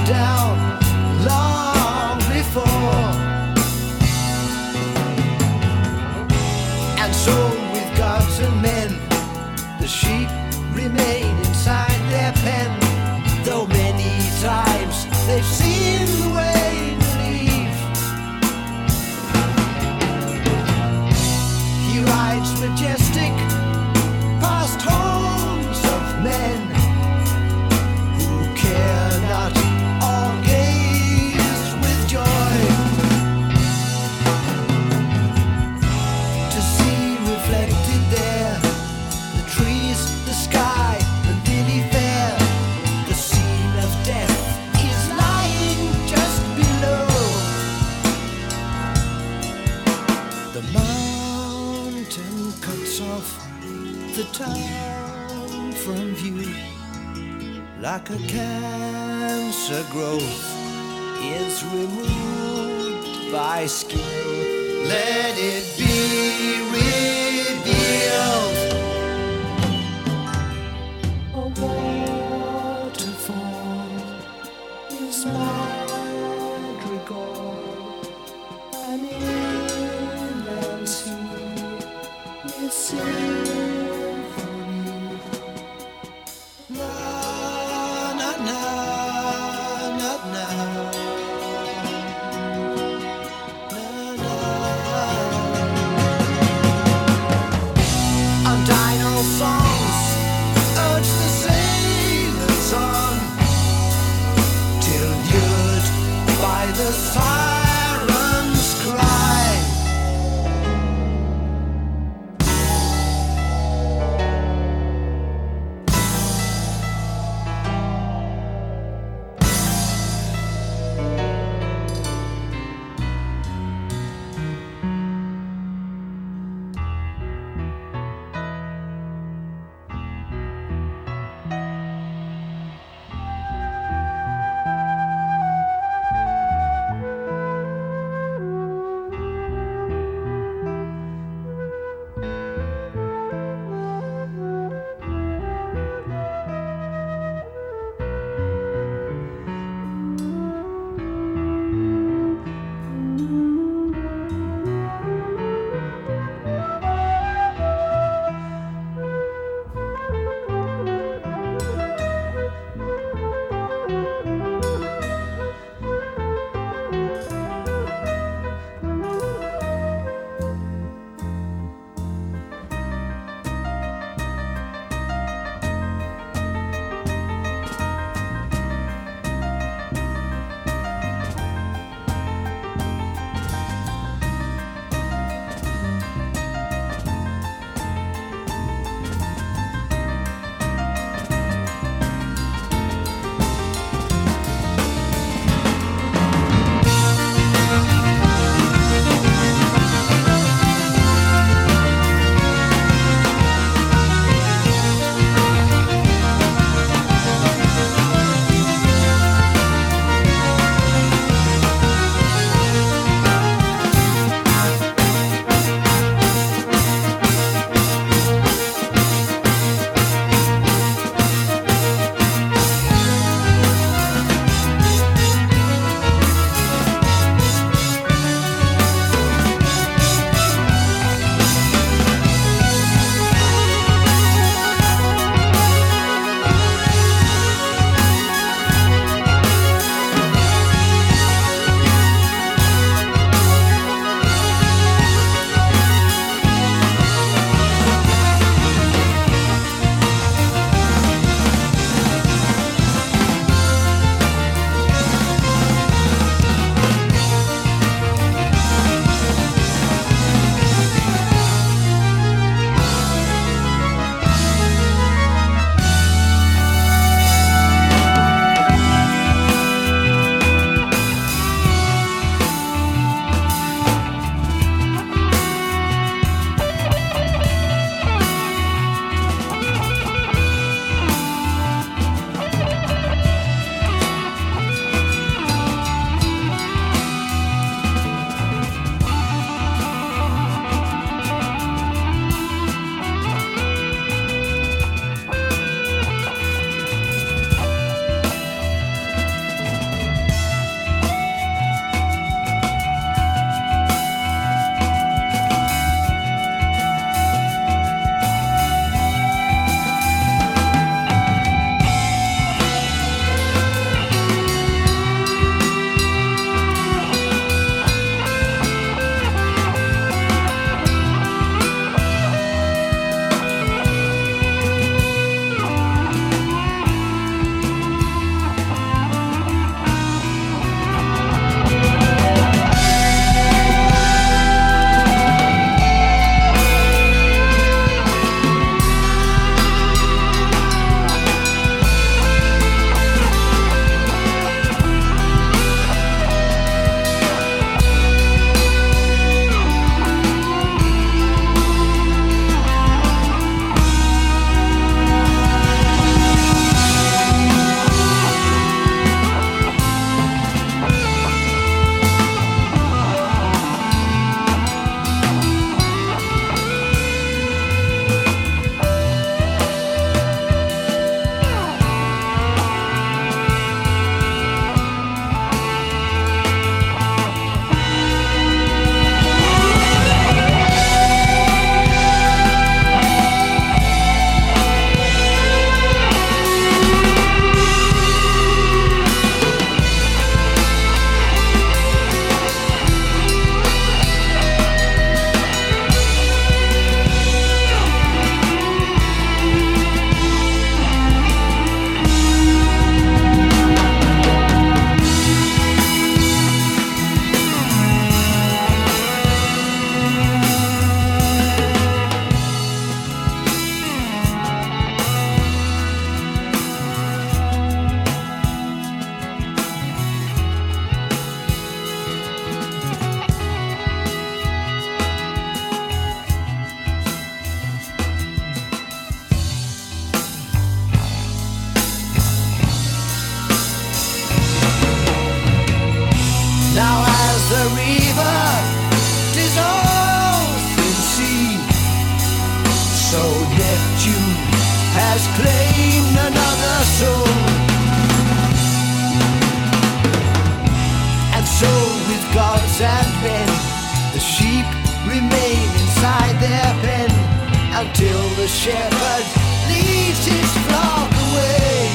down long before. And so with gods and men, the sheep remain inside their pen, though many times they've seen the way to leave. He rides majestic past homes of men who care not or gaze with joy to see reflected there the trees, the sky, the lily fair. The scene of death is lying just below. The mountain cuts off the town from view, like a cancer growth is removed by skill. Let it be revealed. A waterfall is madrigal, an inland sea is symphony. Na na na na na. Dino songs urge the sailors on, till lured by the siren's cry. sandmen. The sheep remain inside their pen until the shepherd leads his flock away.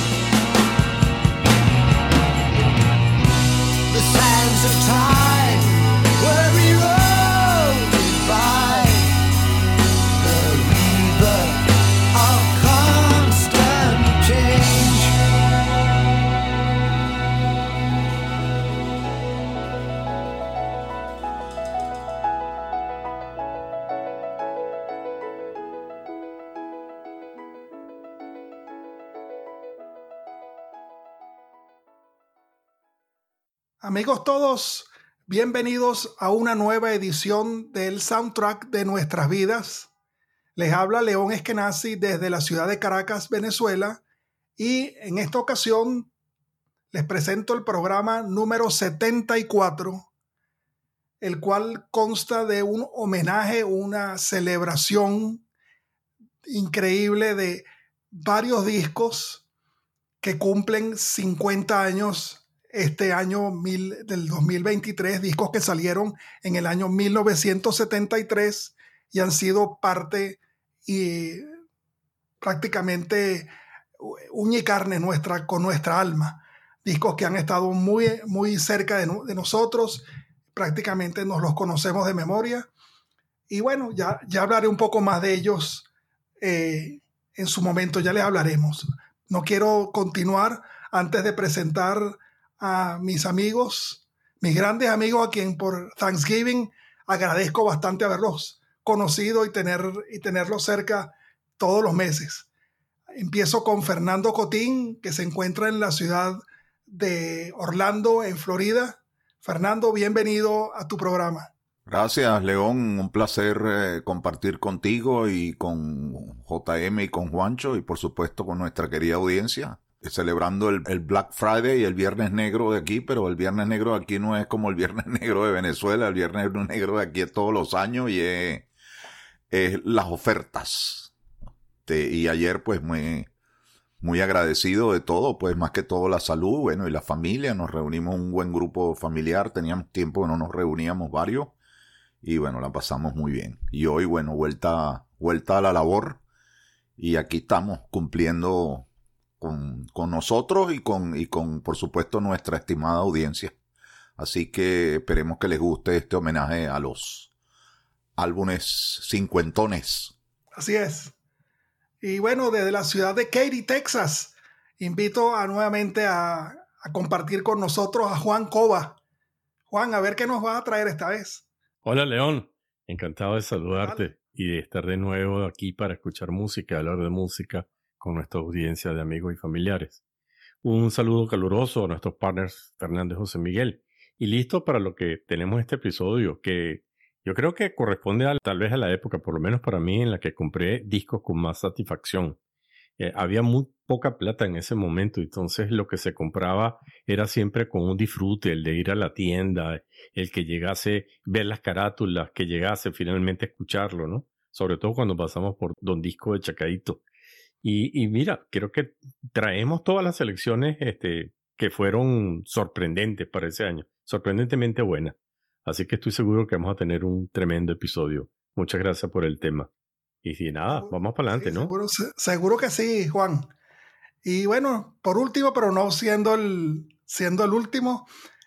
The sands of time were eroded by the river of constant change. Amigos todos, bienvenidos a una nueva edición del Soundtrack de Nuestras Vidas. Les habla León Eskenazi desde la ciudad de Caracas, Venezuela, y en esta ocasión les presento el programa número 74, el cual consta de un homenaje, una celebración increíble de varios discos que cumplen 50 años este año del 2023, discos que salieron en el año 1973 y han sido parte y prácticamente uña y carne con nuestra alma. Discos que han estado muy, muy cerca de nosotros, prácticamente nos los conocemos de memoria. Y bueno, ya hablaré un poco más de ellos en su momento, ya les hablaremos. No quiero continuar antes de presentar a mis amigos, mis grandes amigos, a quien por Thanksgiving agradezco bastante haberlos conocido y tenerlos cerca todos los meses. Empiezo con Fernando Cotín, que se encuentra en la ciudad de Orlando, en Florida. Fernando, bienvenido a tu programa. Gracias, León. Un placer compartir contigo y con JM y con Juancho y por supuesto con nuestra querida audiencia. Celebrando el Black Friday y el Viernes Negro de aquí, pero el Viernes Negro de aquí no es como el Viernes Negro de Venezuela. El Viernes Negro de aquí es todos los años y es las ofertas. Y ayer pues muy agradecido de todo, pues más que todo la salud, bueno, y la familia. Nos reunimos un buen grupo familiar, teníamos tiempo que no nos reuníamos varios y bueno, la pasamos muy bien. Y hoy, bueno, vuelta a la labor y aquí estamos cumpliendo con nosotros y con por supuesto nuestra estimada audiencia. Así que esperemos que les guste este homenaje a los álbumes cincuentones. Así es. Y bueno, desde la ciudad de Katy, Texas, invito nuevamente a compartir con nosotros a Juan Cova. Juan, a ver qué nos va a traer esta vez. Hola, León. Encantado de saludarte Vale. y de estar de nuevo aquí para escuchar música, hablar de música con nuestra audiencia de amigos y familiares. Un saludo caluroso a nuestros partners Fernando y José Miguel. Y listo para lo que tenemos este episodio, que yo creo que corresponde tal vez a la época, por lo menos para mí, en la que compré discos con más satisfacción. Había muy poca plata en ese momento, entonces lo que se compraba era siempre con un disfrute, el de ir a la tienda, el que llegase, ver las carátulas, que llegase finalmente a escucharlo, ¿no? Sobre todo cuando pasamos por Don Disco de Chacaíto. Y mira, creo que traemos todas las selecciones que fueron sorprendentes para ese año, sorprendentemente buenas. Así que estoy seguro que vamos a tener un tremendo episodio. Muchas gracias por el tema. Y si nada, vamos para adelante, ¿no? Seguro que sí, Juan. Y bueno, por último, pero no siendo el último,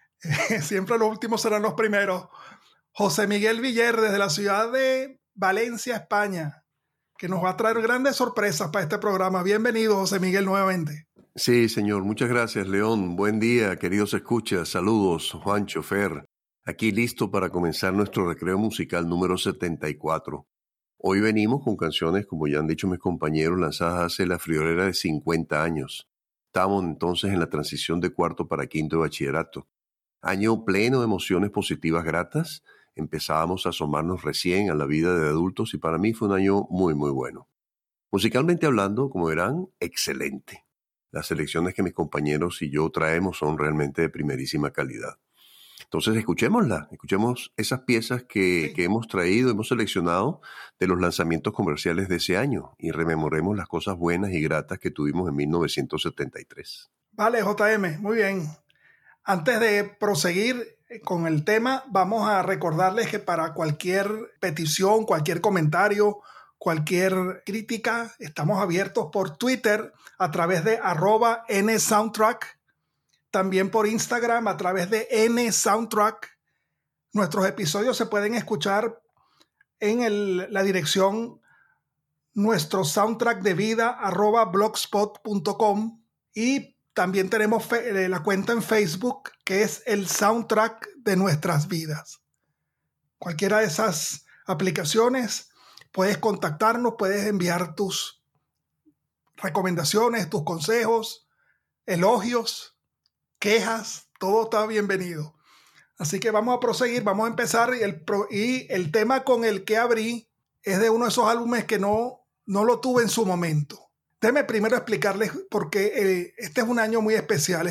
siempre los últimos serán los primeros. José Miguel Villar, desde la ciudad de Valencia, España, que nos va a traer grandes sorpresas para este programa. Bienvenido, José Miguel, nuevamente. Sí, señor. Muchas gracias, León. Buen día, queridos escuchas. Saludos, Juancho, Fer. Aquí listo para comenzar nuestro recreo musical número 74. Hoy venimos con canciones, como ya han dicho mis compañeros, lanzadas hace la friolera de 50 años. Estamos entonces en la transición de cuarto para quinto de bachillerato. Año pleno de emociones positivas gratas. Empezábamos a asomarnos recién a la vida de adultos y para mí fue un año muy, muy bueno. Musicalmente hablando, como verán, excelente. Las selecciones que mis compañeros y yo traemos son realmente de primerísima calidad. Entonces escuchemos esas piezas que hemos traído, hemos seleccionado de los lanzamientos comerciales de ese año y rememoremos las cosas buenas y gratas que tuvimos en 1973. Vale, JM, muy bien. Antes de proseguir, con el tema, vamos a recordarles que para cualquier petición, cualquier comentario, cualquier crítica, estamos abiertos por Twitter a través de @nsoundtrack, también por Instagram a través de nsoundtrack. Nuestros episodios se pueden escuchar en la dirección nuestro soundtrack de vida @blogspot.com, y también tenemos la cuenta en Facebook que es el soundtrack de nuestras vidas. Cualquiera de esas aplicaciones puedes contactarnos, puedes enviar tus recomendaciones, tus consejos, elogios, quejas, todo está bienvenido. Así que vamos a proseguir, vamos a empezar, y el tema con el que abrí es de uno de esos álbumes que no lo tuve en su momento. Déjenme primero explicarles por qué este es un año muy especial.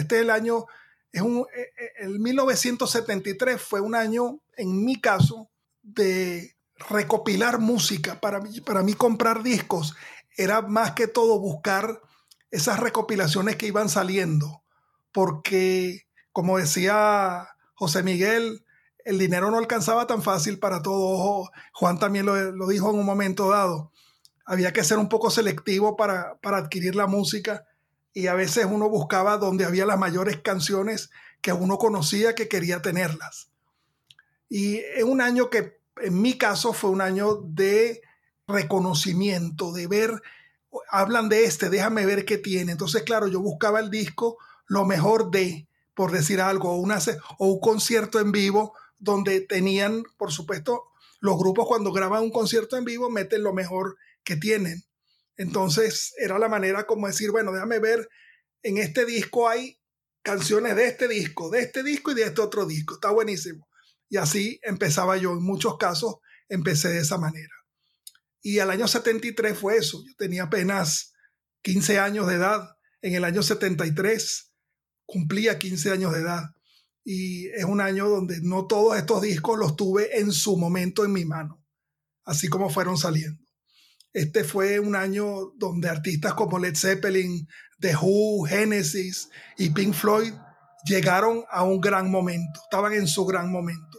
El 1973 fue un año, en mi caso, de recopilar música. Para mí comprar discos era más que todo buscar esas recopilaciones que iban saliendo, porque, como decía José Miguel, el dinero no alcanzaba tan fácil para todo. Juan también lo dijo en un momento dado. Había que ser un poco selectivo para adquirir la música, y a veces uno buscaba donde había las mayores canciones que uno conocía, que quería tenerlas. Y es un año que, en mi caso, fue un año de reconocimiento, de ver, hablan de déjame ver qué tiene. Entonces, claro, yo buscaba el disco, lo mejor por decir algo, o un concierto en vivo, donde tenían, por supuesto, los grupos cuando graban un concierto en vivo meten lo mejor que tienen. Entonces era la manera como decir, bueno, déjame ver, en este disco hay canciones de este disco y de este otro disco, está buenísimo. Y así empezaba yo, en muchos casos empecé de esa manera. Y al año 73 fue eso, yo tenía apenas 15 años de edad. En el año 73 cumplía 15 años de edad, y es un año donde no todos estos discos los tuve en su momento en mi mano, así como fueron saliendo. Este fue un año donde artistas como Led Zeppelin, The Who, Genesis y Pink Floyd llegaron a un gran momento, estaban en su gran momento.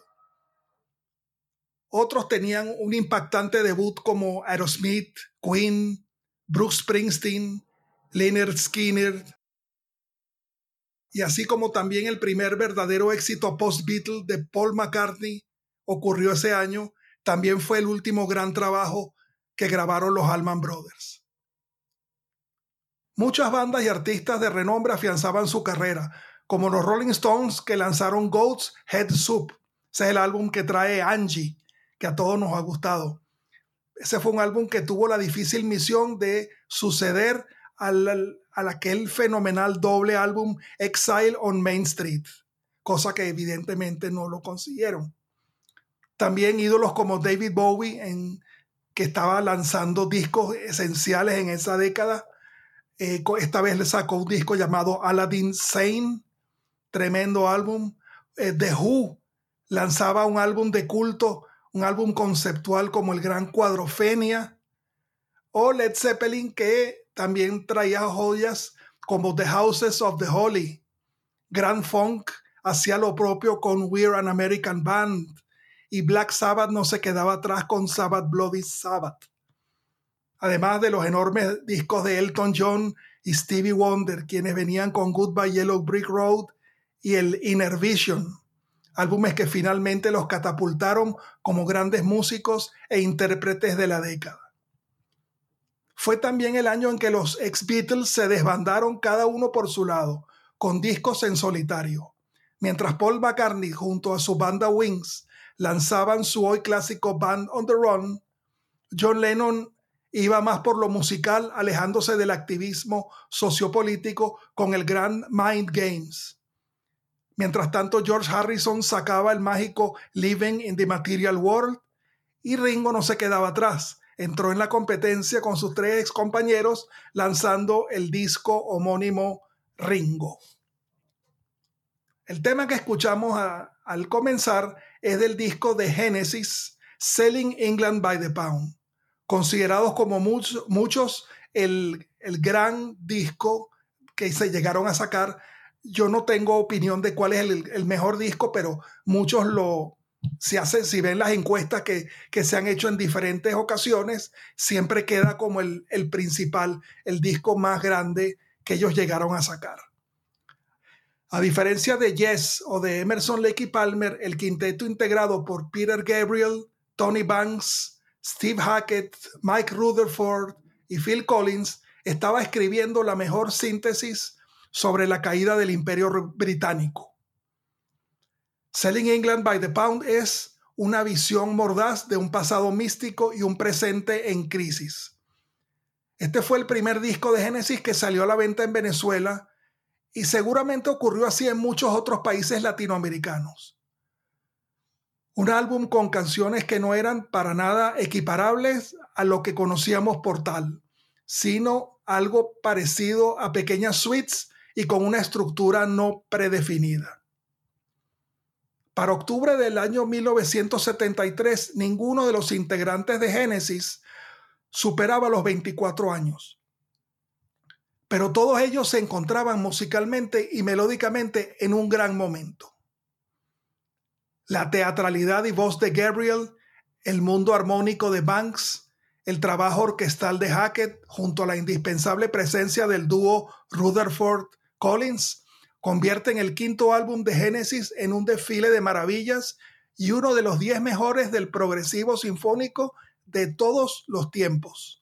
Otros tenían un impactante debut como Aerosmith, Queen, Bruce Springsteen, Lynyrd Skynyrd, y así como también el primer verdadero éxito post-Beatle de Paul McCartney ocurrió ese año, también fue el último gran trabajo que grabaron los Allman Brothers. Muchas bandas y artistas de renombre afianzaban su carrera, como los Rolling Stones, que lanzaron Goat's Head Soup. Ese es el álbum que trae Angie, que a todos nos ha gustado. Ese fue un álbum que tuvo la difícil misión de suceder a aquel fenomenal doble álbum Exile on Main Street, cosa que evidentemente no lo consiguieron. También ídolos como David Bowie, que estaba lanzando discos esenciales en esa década. Esta vez le sacó un disco llamado Aladdin Sane, tremendo álbum. The Who lanzaba un álbum de culto, un álbum conceptual como el Gran Cuadrofenia. O Led Zeppelin, que también traía joyas como The Houses of the Holy. Grand Funk hacía lo propio con We're an American Band. Y Black Sabbath no se quedaba atrás con Sabbath Bloody Sabbath. Además de los enormes discos de Elton John y Stevie Wonder, quienes venían con Goodbye Yellow Brick Road y el Inner Vision, álbumes que finalmente los catapultaron como grandes músicos e intérpretes de la década. Fue también el año en que los ex-Beatles se desbandaron cada uno por su lado, con discos en solitario. Mientras Paul McCartney junto a su banda Wings lanzaban su hoy clásico Band on the Run, John Lennon iba más por lo musical, alejándose del activismo sociopolítico con el gran Mind Games. Mientras tanto, George Harrison sacaba el mágico Living in the Material World, y Ringo no se quedaba atrás. Entró en la competencia con sus 3 ex compañeros, lanzando el disco homónimo Ringo. El tema que escuchamos al comenzar es del disco de Genesis, Selling England by the Pound, considerados como muchos el gran disco que se llegaron a sacar yo no tengo opinión de cuál es el mejor disco, pero muchos si ven las encuestas que se han hecho en diferentes ocasiones, siempre queda como el principal, el disco más grande que ellos llegaron a sacar. A diferencia de Yes o de Emerson, Lake y Palmer, el quinteto integrado por Peter Gabriel, Tony Banks, Steve Hackett, Mike Rutherford y Phil Collins estaba escribiendo la mejor síntesis sobre la caída del Imperio Británico. Selling England by the Pound es una visión mordaz de un pasado místico y un presente en crisis. Este fue el primer disco de Genesis que salió a la venta en Venezuela y seguramente ocurrió así en muchos otros países latinoamericanos. Un álbum con canciones que no eran para nada equiparables a lo que conocíamos por tal, sino algo parecido a pequeñas suites y con una estructura no predefinida. Para octubre del año 1973, ninguno de los integrantes de Genesis superaba los 24 años. Pero todos ellos se encontraban musicalmente y melódicamente en un gran momento. La teatralidad y voz de Gabriel, el mundo armónico de Banks, el trabajo orquestal de Hackett junto a la indispensable presencia del dúo Rutherford-Collins convierten el quinto álbum de Genesis en un desfile de maravillas y uno de los 10 mejores del progresivo sinfónico de todos los tiempos.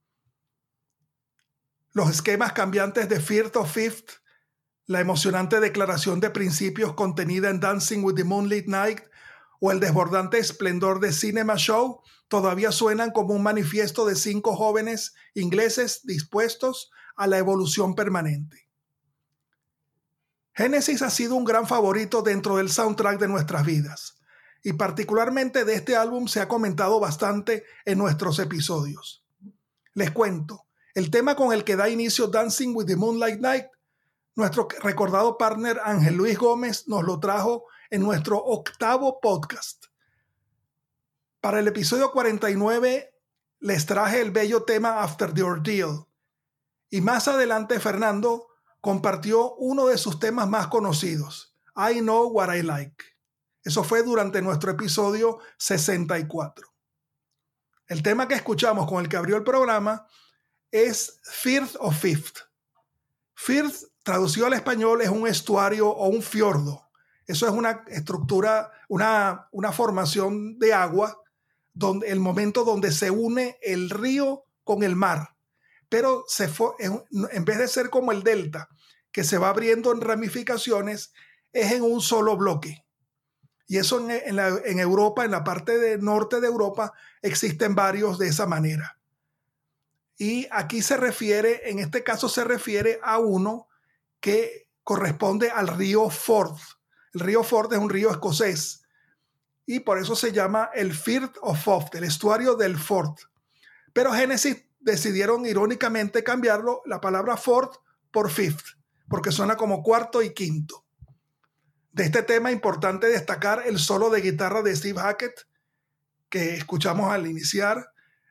Los esquemas cambiantes de Firth of Fifth, la emocionante declaración de principios contenida en Dancing with the Moonlit Night o el desbordante esplendor de Cinema Show todavía suenan como un manifiesto de 5 jóvenes ingleses dispuestos a la evolución permanente. Genesis ha sido un gran favorito dentro del soundtrack de nuestras vidas y particularmente de este álbum se ha comentado bastante en nuestros episodios. Les cuento, el tema con el que da inicio Dancing with the Moonlight Night, nuestro recordado partner Ángel Luis Gómez nos lo trajo en nuestro 8º podcast. Para el episodio 49 les traje el bello tema After the Ordeal y más adelante Fernando compartió uno de sus temas más conocidos, I Know What I Like. Eso fue durante nuestro episodio 64. El tema que escuchamos con el que abrió el programa es Firth of Fifth. Firth, traducido al español, es un estuario o un fiordo. Eso es una estructura, una formación de agua, donde el momento donde se une el río con el mar. Pero en vez de ser como el delta, que se va abriendo en ramificaciones, es en un solo bloque. Y eso en Europa, en la parte norte de Europa, existen varios de esa manera. Y aquí en este caso se refiere a uno que corresponde al río Forth. El río Forth es un río escocés y por eso se llama el Firth of Forth, el estuario del Forth. Pero Genesis decidieron irónicamente cambiarlo, la palabra Forth por Fifth, porque suena como cuarto y quinto. De este tema importante destacar el solo de guitarra de Steve Hackett que escuchamos al iniciar,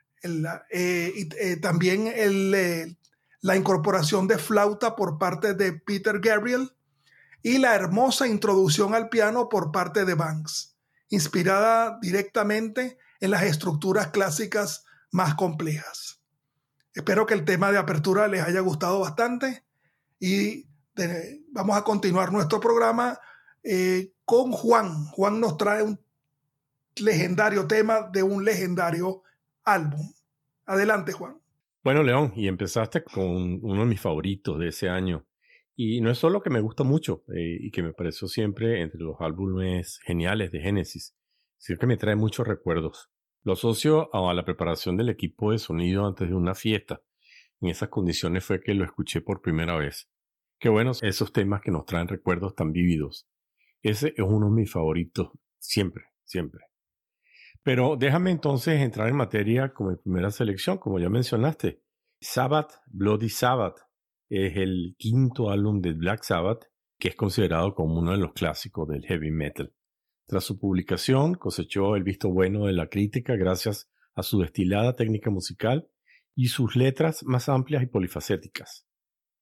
también la incorporación de flauta por parte de Peter Gabriel y la hermosa introducción al piano por parte de Banks, inspirada directamente en las estructuras clásicas más complejas. Espero que el tema de apertura les haya gustado bastante y vamos a continuar nuestro programa con Juan. Juan nos trae un legendario tema de un legendario álbum. Adelante, Juan. Bueno, León, y empezaste con uno de mis favoritos de ese año. Y no es solo que me gusta mucho y que me pareció siempre entre los álbumes geniales de Genesis, sino que me trae muchos recuerdos. Lo asocio a la preparación del equipo de sonido antes de una fiesta. En esas condiciones fue que lo escuché por primera vez. Qué buenos esos temas que nos traen recuerdos tan vívidos. Ese es uno de mis favoritos, siempre, siempre. Pero déjame entonces entrar en materia con mi primera selección, como ya mencionaste. Sabbath, Bloody Sabbath, es el quinto álbum de Black Sabbath, que es considerado como uno de los clásicos del heavy metal. Tras su publicación, cosechó el visto bueno de la crítica gracias a su destilada técnica musical y sus letras más amplias y polifacéticas.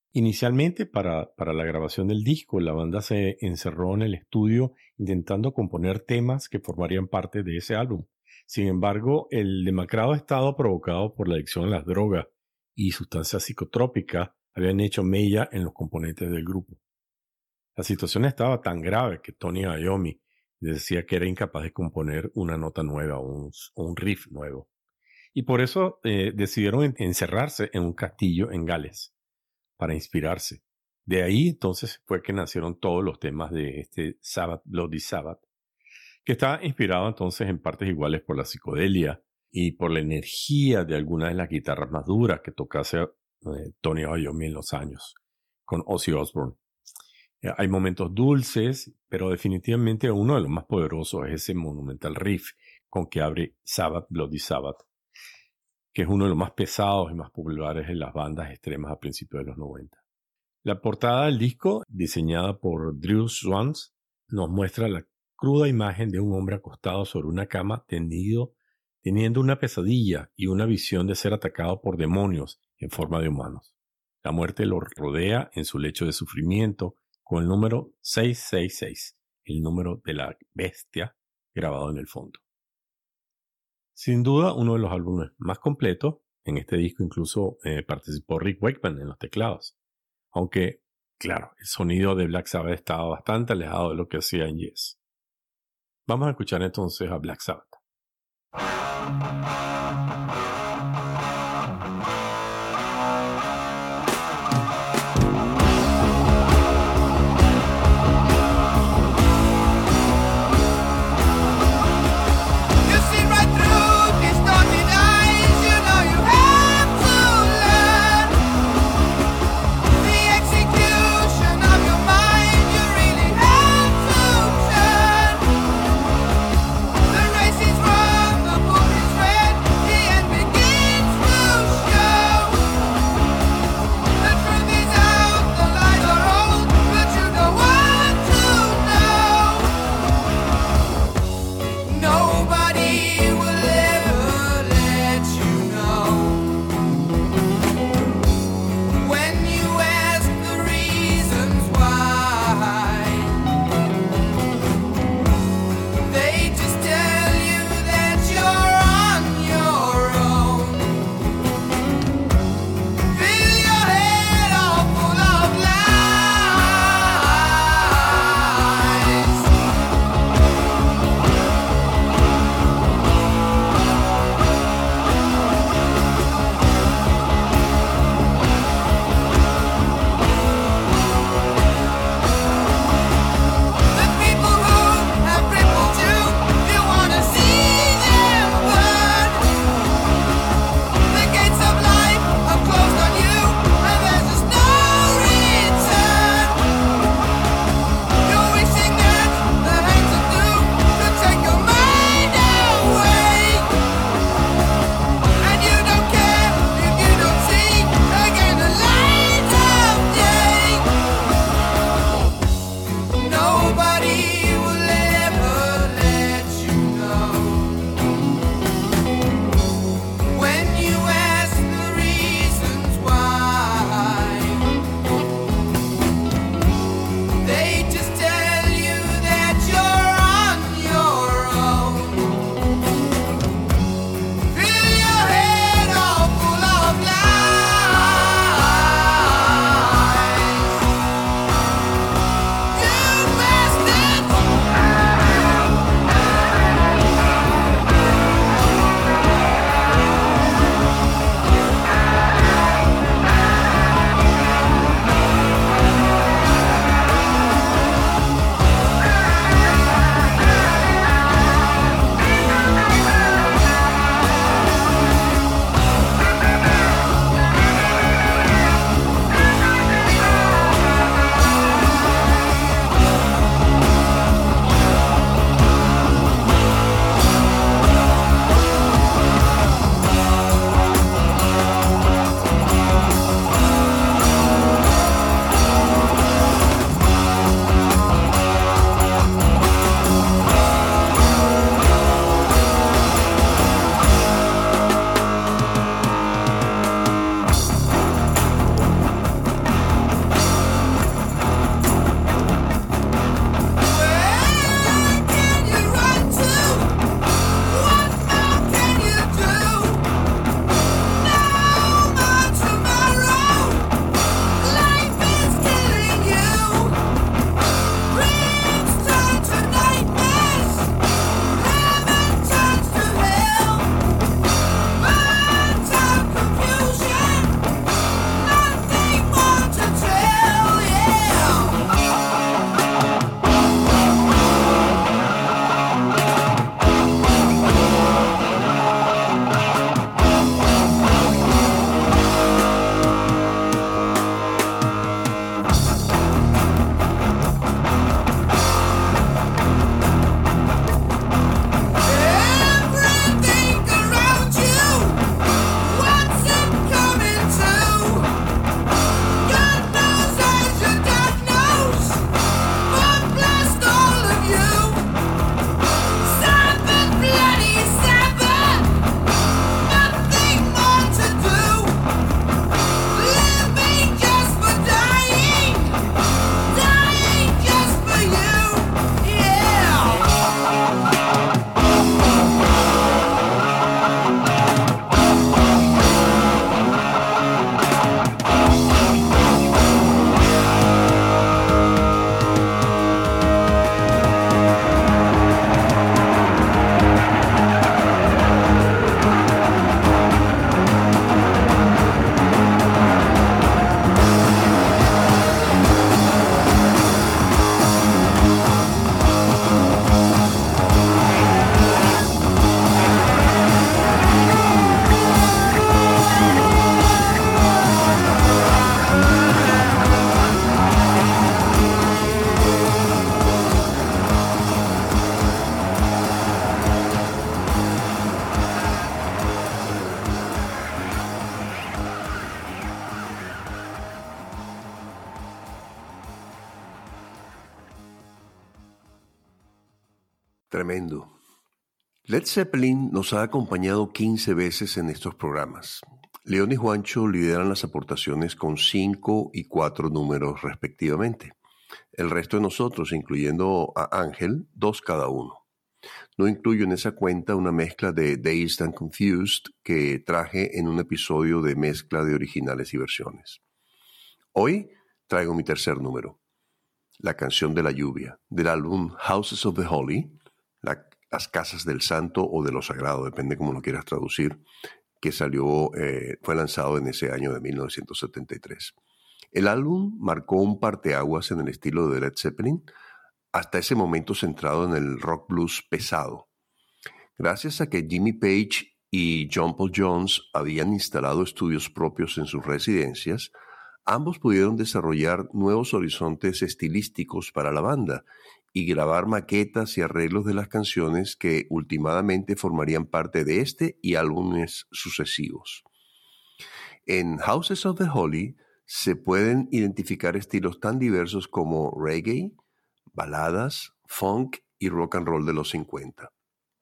Inicialmente, para la grabación del disco, la banda se encerró en el estudio intentando componer temas que formarían parte de ese álbum. Sin embargo, el demacrado estado provocado por la adicción a las drogas y sustancias psicotrópicas habían hecho mella en los componentes del grupo. La situación estaba tan grave que Tony Iommi decía que era incapaz de componer una nota nueva o un riff nuevo. Y por eso decidieron encerrarse en un castillo en Gales para inspirarse. De ahí entonces fue que nacieron todos los temas de este Sabbath, Bloody Sabbath, que está inspirado entonces en partes iguales por la psicodelia y por la energía de algunas de las guitarras más duras que tocase Tony Iommi en los años, con Ozzy Osbourne. Hay momentos dulces, pero definitivamente uno de los más poderosos es ese monumental riff con que abre Sabbath, Bloody Sabbath, que es uno de los más pesados y más populares en las bandas extremas a principios de los 90. La portada del disco, diseñada por Drew Swans, nos muestra la cruda imagen de un hombre acostado sobre una cama teniendo una pesadilla y una visión de ser atacado por demonios en forma de humanos. La muerte lo rodea en su lecho de sufrimiento con el número 666, el número de la bestia grabado en el fondo. Sin duda, uno de los álbumes más completos. En este disco incluso participó Rick Wakeman en los teclados. Aunque, claro, el sonido de Black Sabbath estaba bastante alejado de lo que hacía en Yes. Vamos a escuchar entonces a Black Sabbath. The race is wrong, the book is red. Tremendo. Led Zeppelin nos ha acompañado 15 veces en estos programas. León y Juancho lideran las aportaciones con 5 y 4 números respectivamente. El resto de nosotros, incluyendo a Ángel, 2 cada uno. No incluyo en esa cuenta una mezcla de Dazed and Confused que traje en un episodio de mezcla de originales y versiones. Hoy traigo mi tercer número, La canción de la lluvia, del álbum Houses of the Holy, las casas del santo o de lo sagrado, depende cómo lo quieras traducir, que fue lanzado en ese año de 1973. El álbum marcó un parteaguas en el estilo de Led Zeppelin, hasta ese momento centrado en el rock blues pesado. Gracias a que Jimmy Page y John Paul Jones habían instalado estudios propios en sus residencias, ambos pudieron desarrollar nuevos horizontes estilísticos para la banda y grabar maquetas y arreglos de las canciones que últimamente formarían parte de este y álbumes sucesivos. En Houses of the Holy se pueden identificar estilos tan diversos como reggae, baladas, funk y rock and roll de los 50.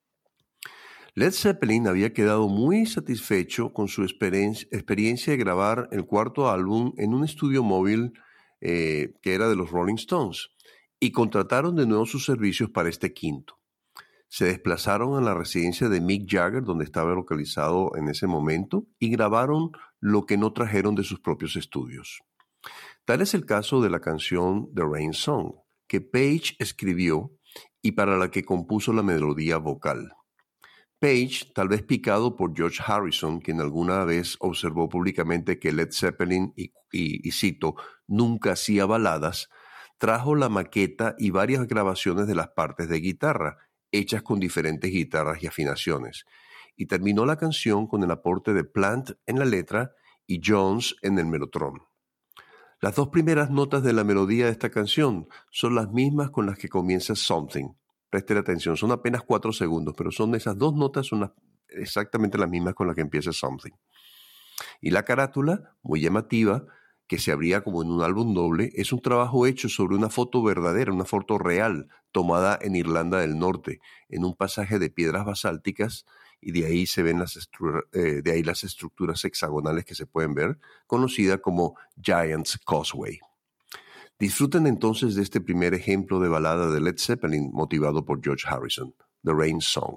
Led Zeppelin había quedado muy satisfecho con su experiencia de grabar el cuarto álbum en un estudio móvil que era de los Rolling Stones, y contrataron de nuevo sus servicios para este quinto. Se desplazaron a la residencia de Mick Jagger, donde estaba localizado en ese momento, y grabaron lo que no trajeron de sus propios estudios. Tal es el caso de la canción The Rain Song, que Page escribió y para la que compuso la melodía vocal. Page, tal vez picado por George Harrison, quien alguna vez observó públicamente que Led Zeppelin, y cito, nunca hacía baladas, trajo la maqueta y varias grabaciones de las partes de guitarra, hechas con diferentes guitarras y afinaciones, y terminó la canción con el aporte de Plant en la letra y Jones en el melotron. Las 2 primeras notas de la melodía de esta canción son las mismas con las que comienza Something. Presten atención, son apenas 4 segundos, pero esas 2 notas son exactamente las mismas con las que empieza Something. Y la carátula, muy llamativa, que se abría como en un álbum doble, es un trabajo hecho sobre una foto verdadera, una foto real, tomada en Irlanda del Norte, en un pasaje de piedras basálticas, y de ahí se ven las estructuras hexagonales que se pueden ver, conocida como Giant's Causeway. Disfruten entonces de este primer ejemplo de balada de Led Zeppelin motivado por George Harrison, The Rain Song.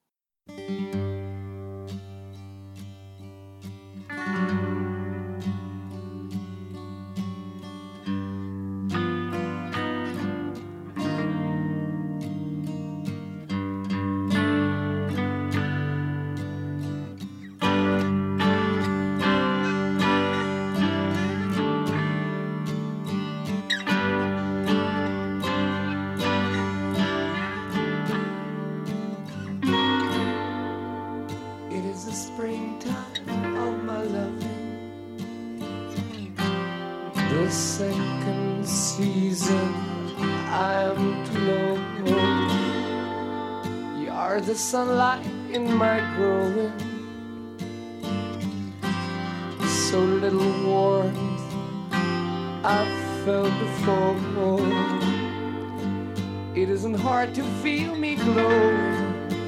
Second season, I'm to know. You are the sunlight in my growing. So little warmth I've felt before. It isn't hard to feel me glowing.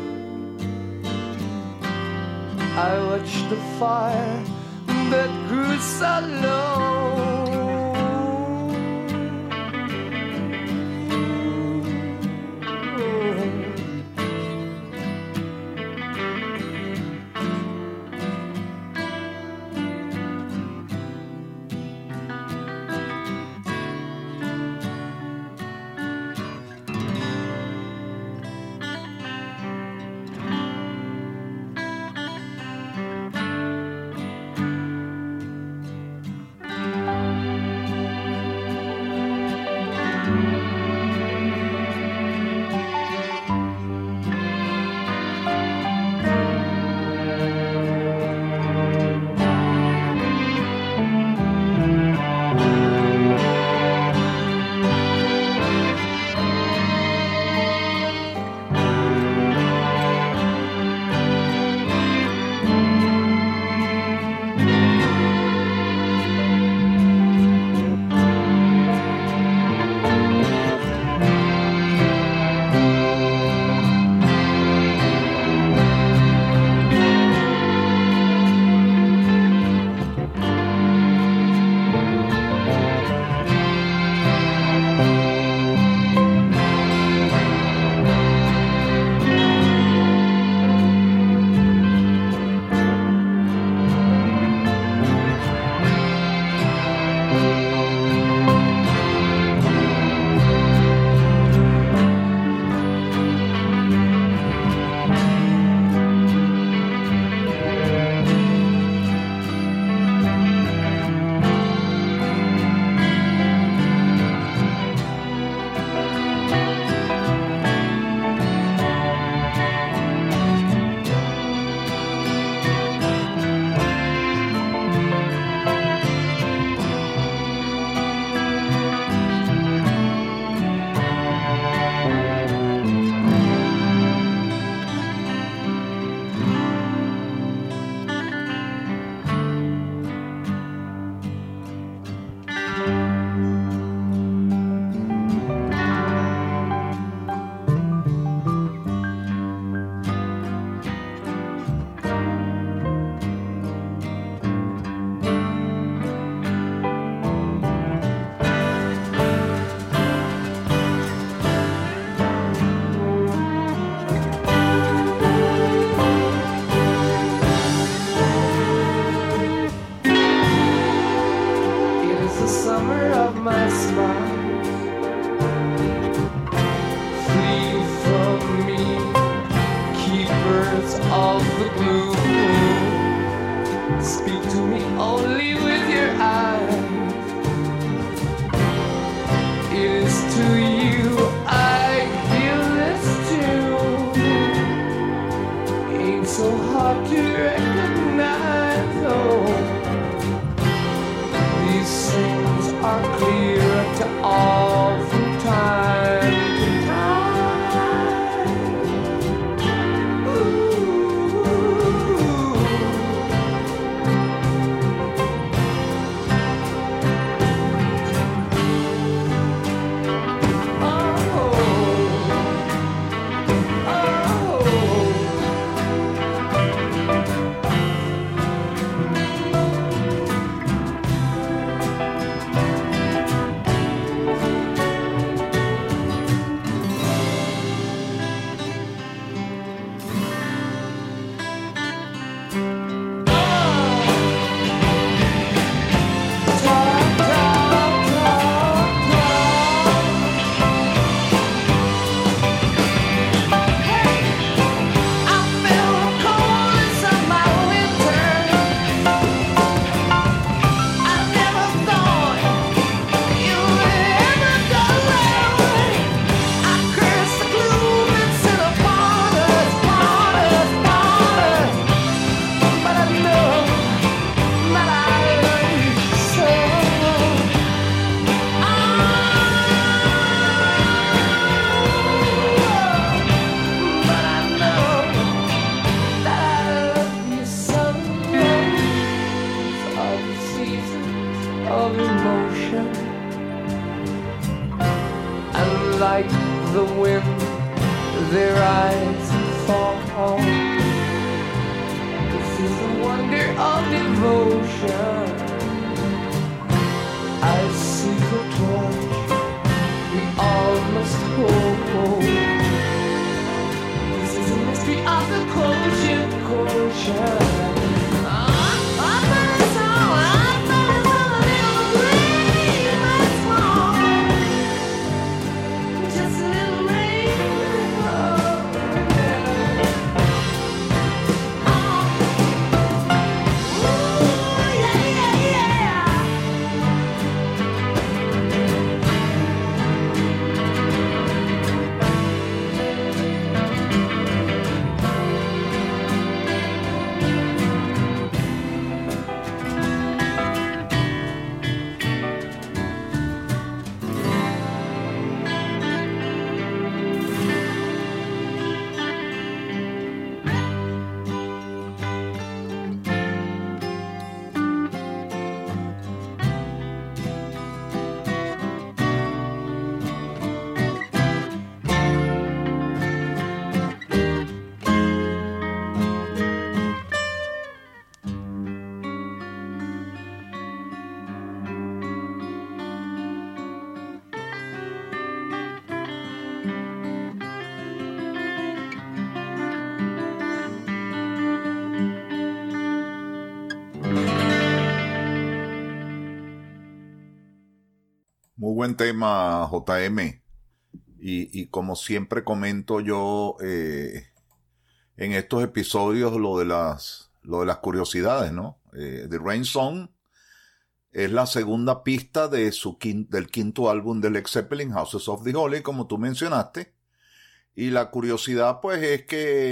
I watched the fire that grew so low. of the blue. Speak to me only with your eyes. It is to you I give this tune. Ain't so hard to recognize, oh. These things are clear to all from time to time. Ooh. Like the wind, they rise and fall. This is the wonder of devotion. I see the torch we all must hold. This is the mystery of the culture. Muy buen tema, JM. Y como siempre comento yo en estos episodios lo de las curiosidades, ¿no? The Rain Song es la segunda pista de del quinto álbum de Led Zeppelin, Houses of the Holy, como tú mencionaste. Y la curiosidad, pues, es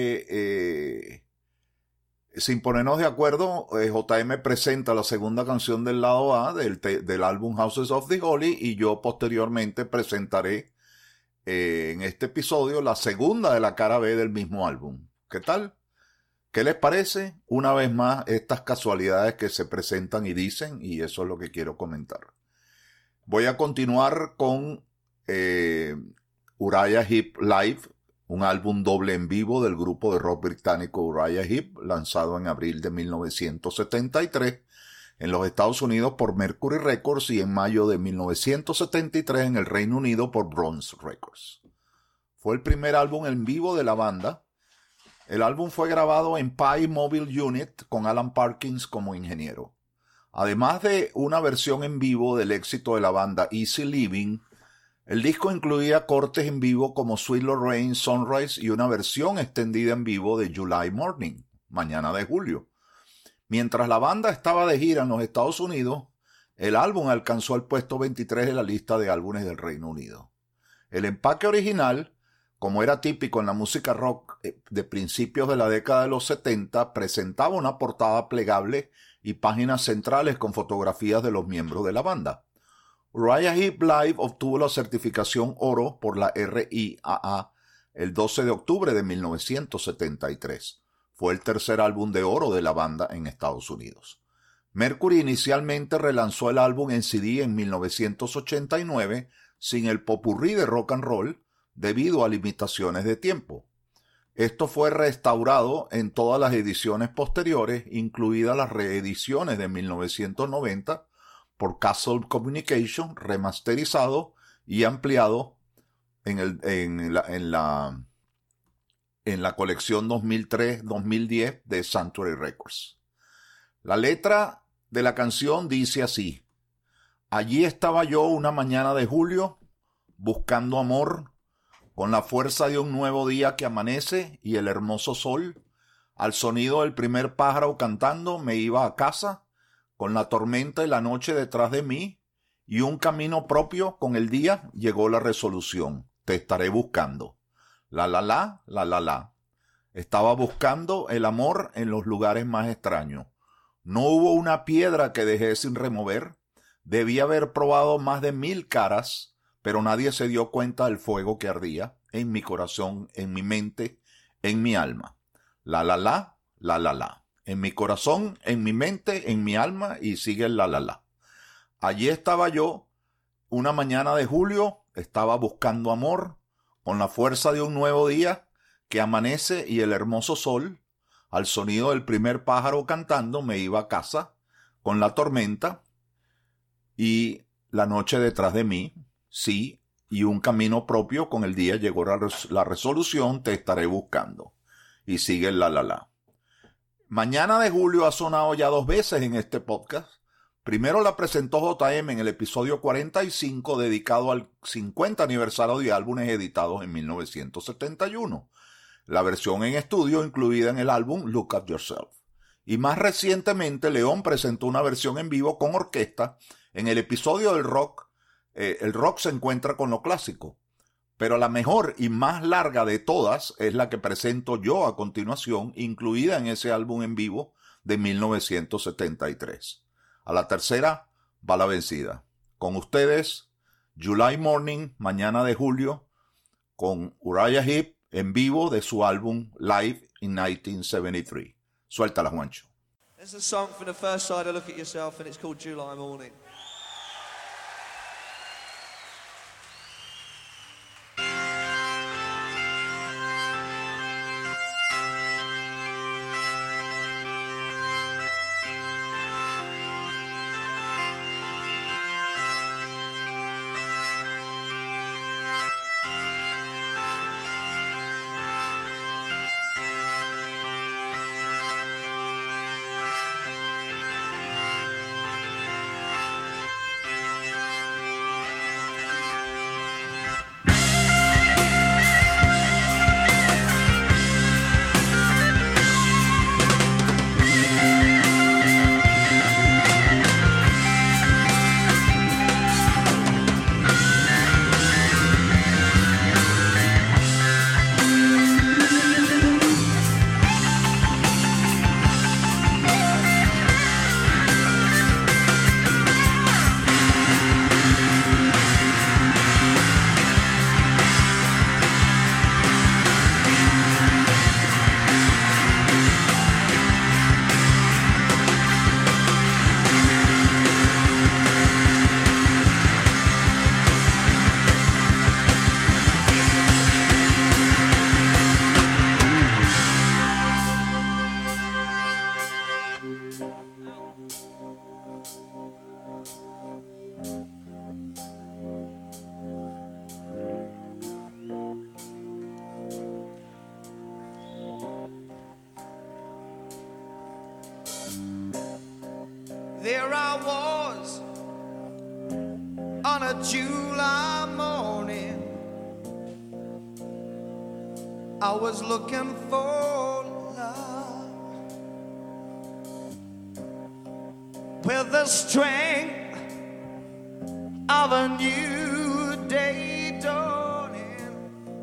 que sin ponernos de acuerdo, JM presenta la segunda canción del lado A del álbum Houses of the Holy, y yo posteriormente presentaré en este episodio la segunda de la cara B del mismo álbum. ¿Qué tal? ¿Qué les parece? Una vez más, estas casualidades que se presentan y dicen, y eso es lo que quiero comentar. Voy a continuar con Uriah Heep Live, un álbum doble en vivo del grupo de rock británico Uriah Heep, lanzado en abril de 1973 en los Estados Unidos por Mercury Records y en mayo de 1973 en el Reino Unido por Bronze Records. Fue el primer álbum en vivo de la banda. El álbum fue grabado en Pi Mobile Unit con Alan Parkins como ingeniero. Además de una versión en vivo del éxito de la banda Easy Living, el disco incluía cortes en vivo como Sweet Lorraine, Sunrise y una versión extendida en vivo de July Morning. Mañana de Julio. Mientras la banda estaba de gira en los Estados Unidos, el álbum alcanzó el puesto 23 de la lista de álbumes del Reino Unido. El empaque original, como era típico en la música rock de principios de la década de los 70, presentaba una portada plegable y páginas centrales con fotografías de los miembros de la banda. Uriah Heep Live obtuvo la certificación oro por la RIAA el 12 de octubre de 1973. Fue el tercer álbum de oro de la banda en Estados Unidos. Mercury inicialmente relanzó el álbum en CD en 1989 sin el popurrí de rock and roll debido a limitaciones de tiempo. Esto fue restaurado en todas las ediciones posteriores, incluidas las reediciones de 1990 por Castle Communication, remasterizado y ampliado en la colección 2003-2010 de Sanctuary Records. La letra de la canción dice así: allí estaba yo una mañana de julio, buscando amor, con la fuerza de un nuevo día que amanece y el hermoso sol. Al sonido del primer pájaro cantando me iba a casa, con la tormenta y la noche detrás de mí, y un camino propio con el día llegó la resolución. Te estaré buscando. La la la, la la la. Estaba buscando el amor en los lugares más extraños. No hubo una piedra que dejé sin remover. Debí haber probado más de 1000 caras, pero nadie se dio cuenta del fuego que ardía en mi corazón, en mi mente, en mi alma. La la la, la la la. En mi corazón, en mi mente, en mi alma, y sigue el la la la. Allí estaba yo, una mañana de julio, estaba buscando amor, con la fuerza de un nuevo día que amanece y el hermoso sol. Al sonido del primer pájaro cantando me iba a casa, con la tormenta y la noche detrás de mí, sí, y un camino propio con el día llegó la resolución, te estaré buscando. Y sigue el la la la. Mañana de Julio ha sonado ya 2 veces en este podcast. Primero la presentó JM en el episodio 45 dedicado al 50 aniversario de álbumes editados en 1971. La versión en estudio incluida en el álbum Look at Yourself. Y más recientemente León presentó una versión en vivo con orquesta en el episodio del rock. El rock se encuentra con lo clásico. Pero la mejor y más larga de todas es la que presento yo a continuación, incluida en ese álbum en vivo de 1973. A la tercera va la vencida. Con ustedes, July Morning, Mañana de Julio, con Uriah Heep en vivo de su álbum Live in 1973. Suéltala, Juancho. There's a song from the first side of Look at Yourself and it's called July Morning. There I was on a July morning. I was looking for love. the strength of a new day dawning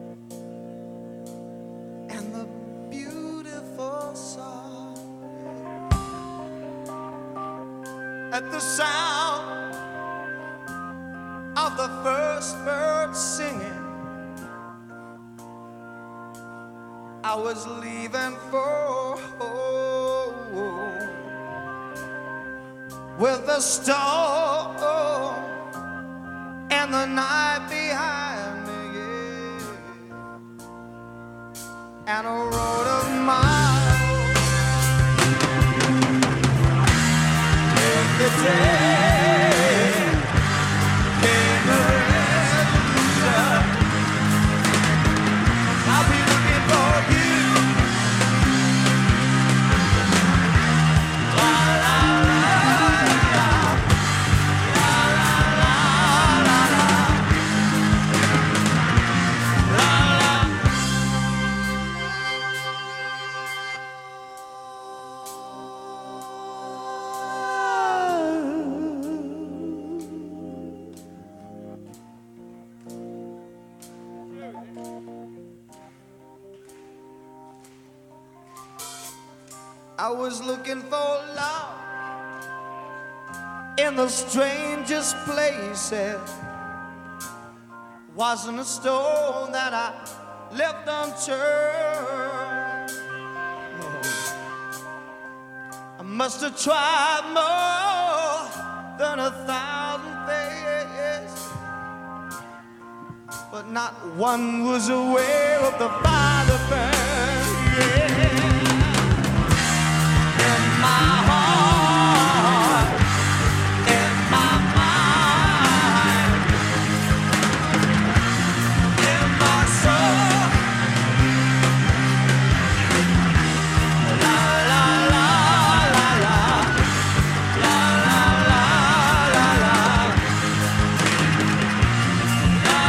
and the beautiful sun. At the sound of the first bird singing, I was leaving for home with the storm and the night behind me, yeah, and a road of miles. Take the day, came the resolution. I'll be looking for you. La la la la, la la la la la, la la. I was looking for love in the strangest places. Wasn't a stone that I left unturned. No. I must have tried more than 1,000 ways, but not one was aware of the fire that burned. Yeah. In my heart, in my mind, in my soul. La la la la la, la la la la la, la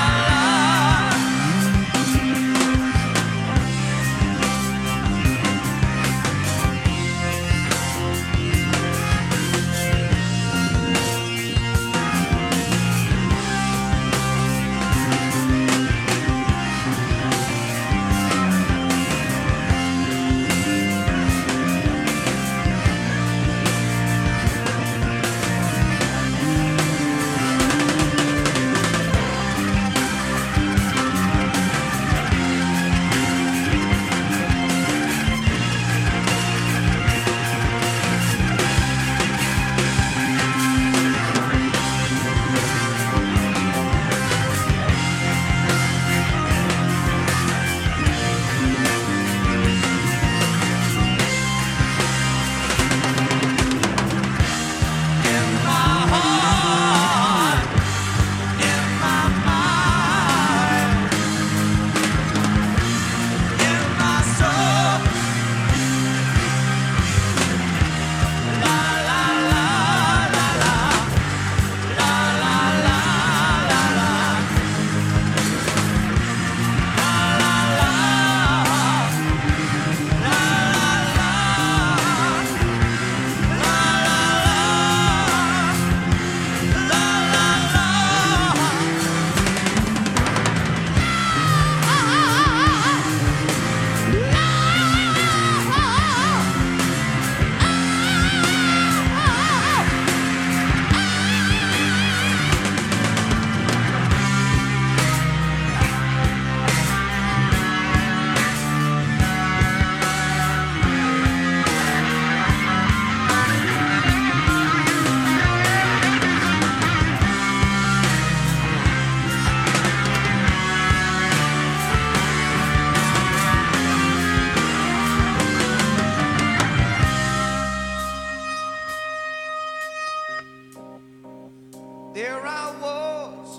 There I was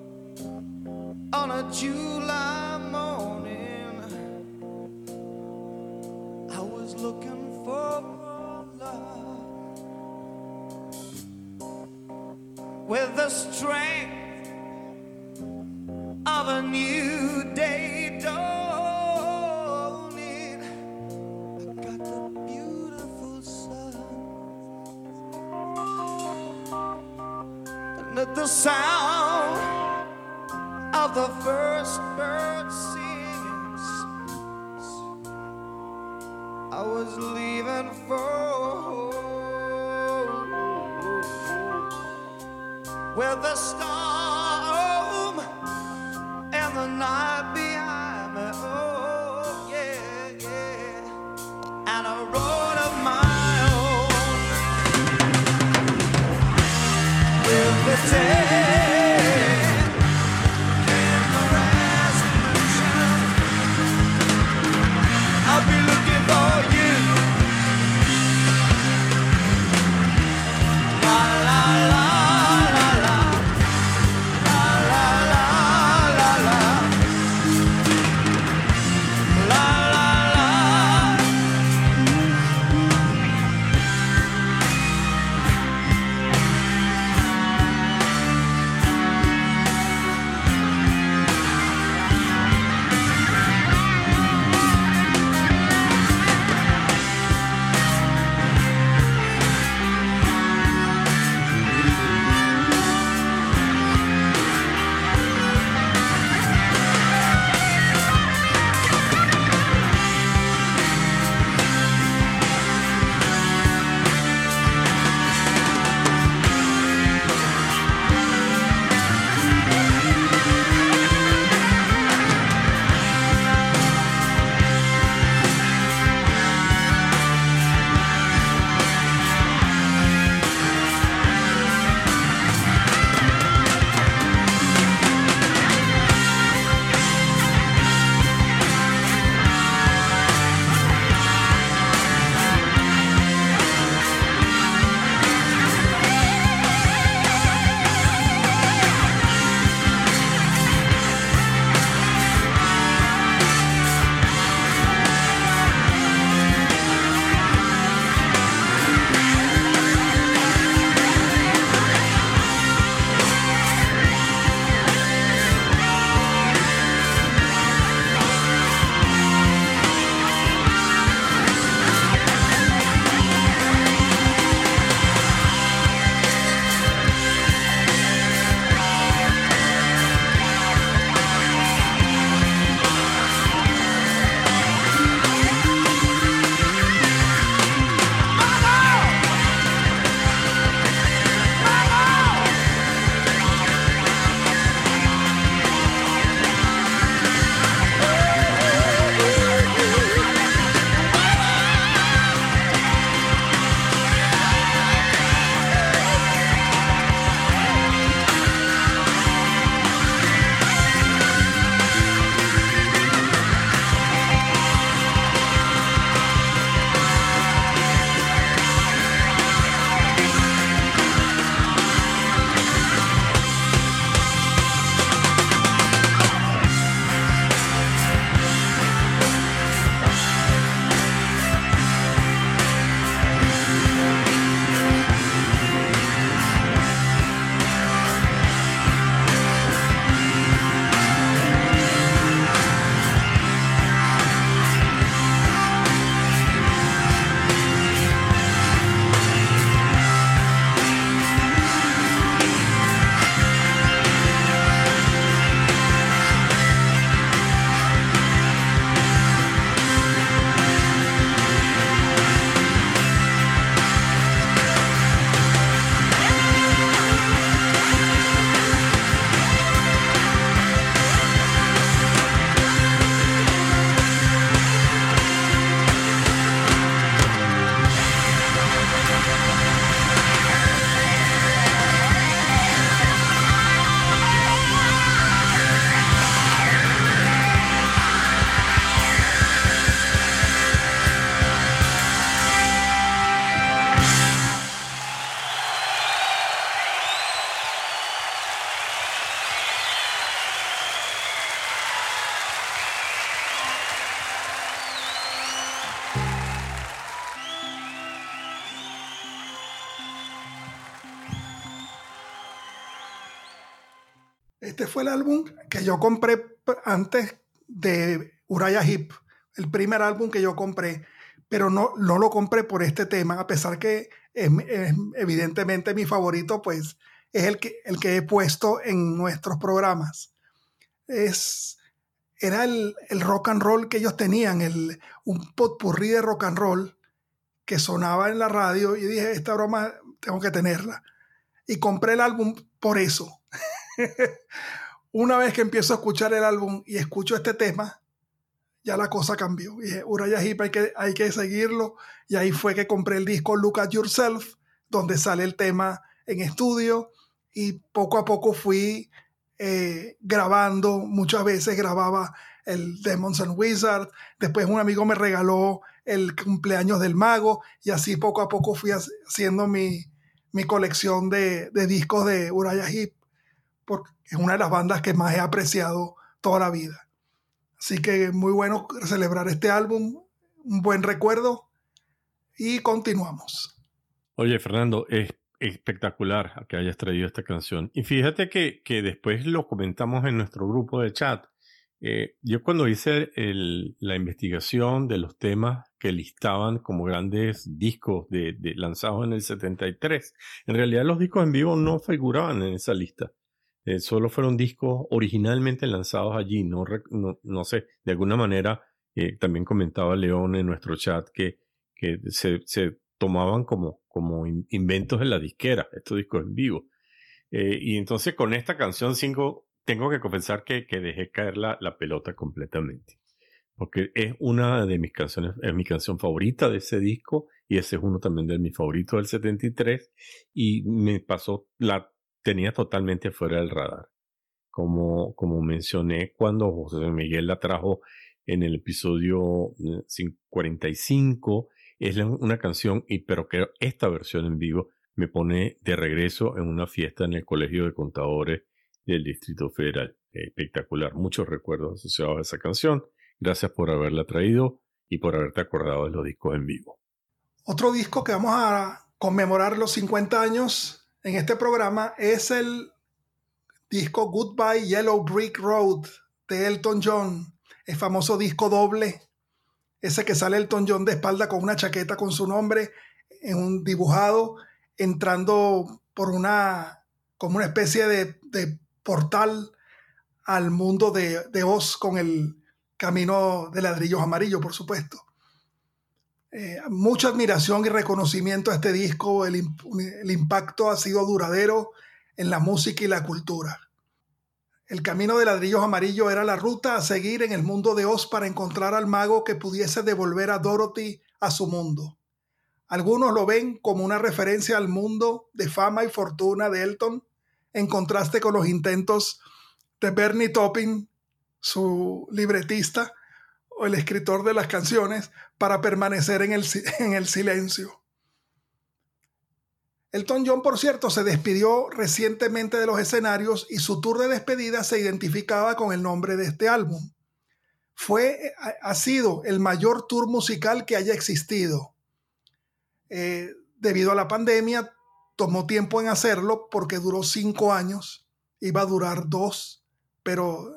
on a July morning. I was looking for love with the strength of a new day dawning. I got the beautiful sun. with the sound of the first bird sings. I was leaving for home, with the storm and the night behind me. Oh yeah, yeah, and a road of my own with the day. I'll be looking for you. La la la la la, la la la la la, la la la. Este fue el álbum que yo compré antes de Uriah Heep, el primer álbum que yo compré, pero no lo compré por este tema, a pesar que es evidentemente mi favorito, pues es el que he puesto en nuestros programas. Era el rock and roll que ellos tenían, un potpourri de rock and roll que sonaba en la radio, y dije, esta broma tengo que tenerla. Y compré el álbum por eso. Una vez que empiezo a escuchar el álbum y escucho este tema, ya la cosa cambió. Y dije, Uriah Heep hay que seguirlo. Y ahí fue que compré el disco Look at Yourself, donde sale el tema en estudio. Y poco a poco fui grabando. Muchas veces grababa el Demons and Wizards. Después un amigo me regaló el cumpleaños del mago. Y así poco a poco fui haciendo mi colección de discos de Uriah Heep, porque es una de las bandas que más he apreciado toda la vida. Así que muy bueno celebrar este álbum, un buen recuerdo, y continuamos. Oye, Fernando, es espectacular que hayas traído esta canción. Y fíjate que después lo comentamos en nuestro grupo de chat. Yo cuando hice la investigación de los temas que listaban como grandes discos lanzados en el 73, en realidad los discos en vivo no figuraban en esa lista. Solo fueron discos originalmente lanzados allí. No sé, de alguna manera también comentaba León en nuestro chat que se tomaban como inventos de la disquera, estos discos en vivo. Y entonces con esta canción 5 tengo que confesar que dejé caer la pelota completamente. Porque es una de mis canciones, es mi canción favorita de ese disco, y ese es uno también de mis favoritos del 73, y me pasó, la tenía totalmente fuera del radar. Como mencioné cuando José Miguel la trajo en el episodio 45, es una canción, pero que esta versión en vivo me pone de regreso en una fiesta en el Colegio de Contadores del Distrito Federal. Espectacular, muchos recuerdos asociados a esa canción. Gracias por haberla traído y por haberte acordado de los discos en vivo. Otro disco que vamos a conmemorar los 50 años en este programa es el disco Goodbye Yellow Brick Road de Elton John, el famoso disco doble, ese que sale Elton John de espalda con una chaqueta con su nombre en un dibujado, entrando por como una especie de portal al mundo de Oz, con el camino de ladrillos amarillos, por supuesto. Mucha admiración y reconocimiento a este disco. El impacto ha sido duradero en la música y la cultura. El camino de ladrillos amarillos era la ruta a seguir en el mundo de Oz para encontrar al mago que pudiese devolver a Dorothy a su mundo. Algunos lo ven como una referencia al mundo de fama y fortuna de Elton, en contraste con los intentos de Bernie Taupin, su libretista o el escritor de las canciones, para permanecer en el silencio. Elton John, por cierto, se despidió recientemente de los escenarios y su tour de despedida se identificaba con el nombre de este álbum. Ha sido el mayor tour musical que haya existido. Debido a la pandemia, tomó tiempo en hacerlo porque duró 5 años. Iba a durar 2, pero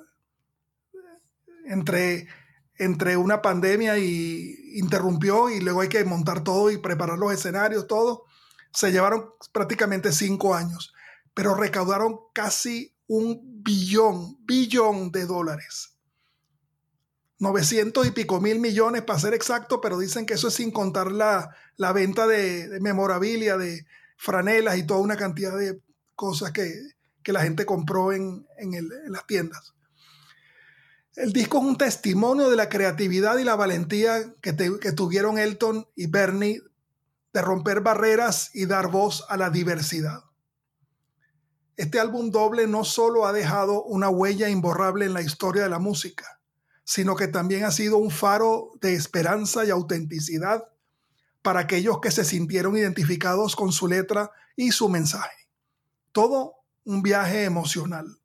entre una pandemia y interrumpió, y luego hay que montar todo y preparar los escenarios, todo. Se llevaron prácticamente 5 años, pero recaudaron casi $1 billón de dólares. 900 y pico mil millones para ser exacto, pero dicen que eso es sin contar la venta de memorabilia, de franelas y toda una cantidad de cosas que la gente compró en las tiendas. El disco es un testimonio de la creatividad y la valentía que tuvieron Elton y Bernie de romper barreras y dar voz a la diversidad. Este álbum doble no solo ha dejado una huella imborrable en la historia de la música, sino que también ha sido un faro de esperanza y autenticidad para aquellos que se sintieron identificados con su letra y su mensaje. Todo un viaje emocional.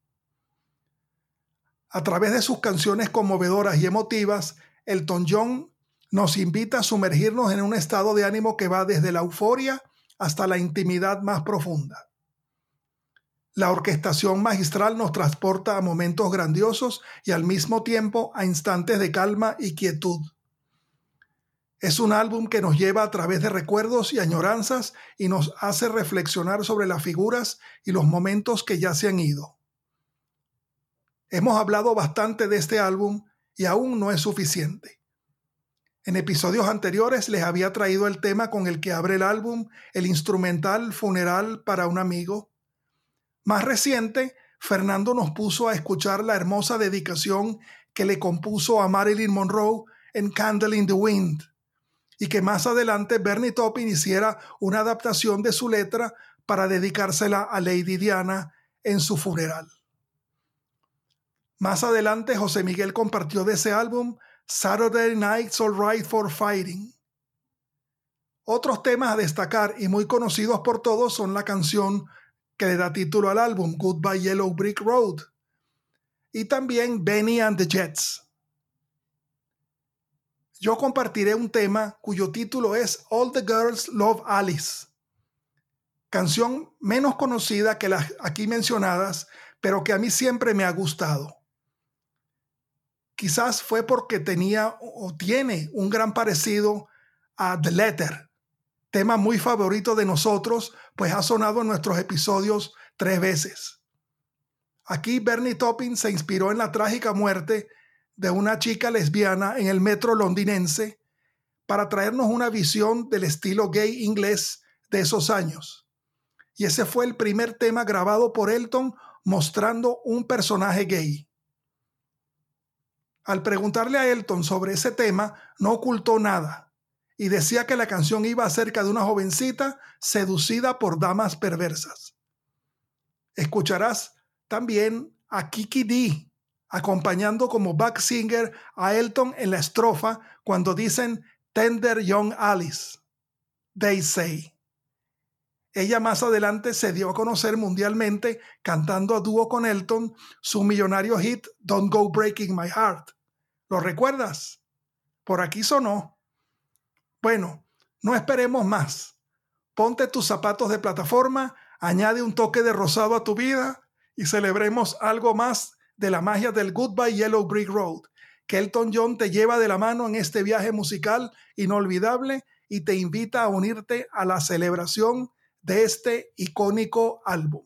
A través de sus canciones conmovedoras y emotivas, Elton John nos invita a sumergirnos en un estado de ánimo que va desde la euforia hasta la intimidad más profunda. La orquestación magistral nos transporta a momentos grandiosos y al mismo tiempo a instantes de calma y quietud. Es un álbum que nos lleva a través de recuerdos y añoranzas y nos hace reflexionar sobre las figuras y los momentos que ya se han ido. Hemos hablado bastante de este álbum y aún no es suficiente. En episodios anteriores les había traído el tema con el que abre el álbum, el instrumental Funeral para un amigo. Más reciente, Fernando nos puso a escuchar la hermosa dedicación que le compuso a Marilyn Monroe en Candle in the Wind, y que más adelante Bernie Taupin hiciera una adaptación de su letra para dedicársela a Lady Diana en su funeral. Más adelante, José Miguel compartió de ese álbum Saturday Night's Alright for Fighting. Otros temas a destacar y muy conocidos por todos son la canción que le da título al álbum, Goodbye Yellow Brick Road, y también Benny and the Jets. Yo compartiré un tema cuyo título es All the Girls Love Alice, canción menos conocida que las aquí mencionadas, pero que a mí siempre me ha gustado. Quizás fue porque tenía o tiene un gran parecido a The Letter, tema muy favorito de nosotros, pues ha sonado en nuestros episodios 3 veces. Aquí Bernie Taupin se inspiró en la trágica muerte de una chica lesbiana en el metro londinense para traernos una visión del estilo gay inglés de esos años. Y ese fue el primer tema grabado por Elton mostrando un personaje gay. Al preguntarle a Elton sobre ese tema, no ocultó nada y decía que la canción iba acerca de una jovencita seducida por damas perversas. Escucharás también a Kiki Dee acompañando como back singer a Elton en la estrofa cuando dicen Tender Young Alice, they say. Ella más adelante se dio a conocer mundialmente cantando a dúo con Elton su millonario hit Don't Go Breaking My Heart. ¿Lo recuerdas? Por aquí sonó. Bueno, no esperemos más. Ponte tus zapatos de plataforma, añade un toque de rosado a tu vida y celebremos algo más de la magia del Goodbye Yellow Brick Road, que Elton John te lleva de la mano en este viaje musical inolvidable y te invita a unirte a la celebración de este icónico álbum.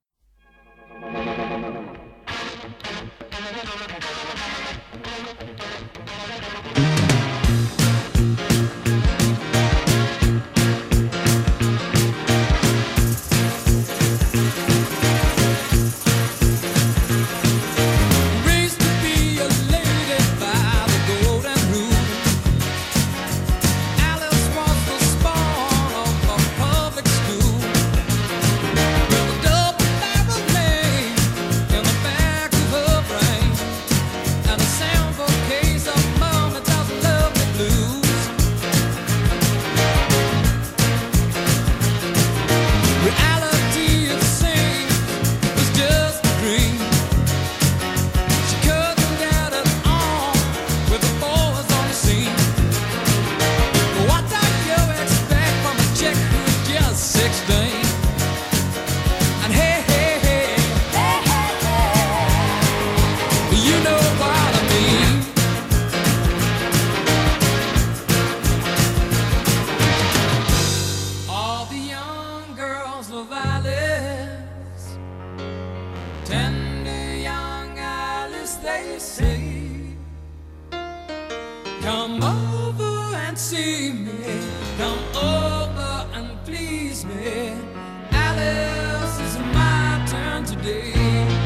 Come over and see me. Come over and please me. Alice, it's my turn today.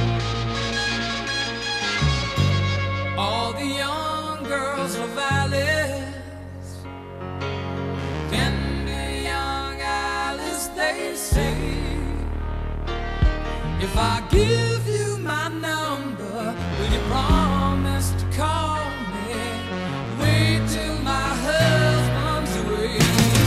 All the young girls love Alice. Tender young Alice, they say. If I give you my number, will you promise to call me? Wait till my husband's away.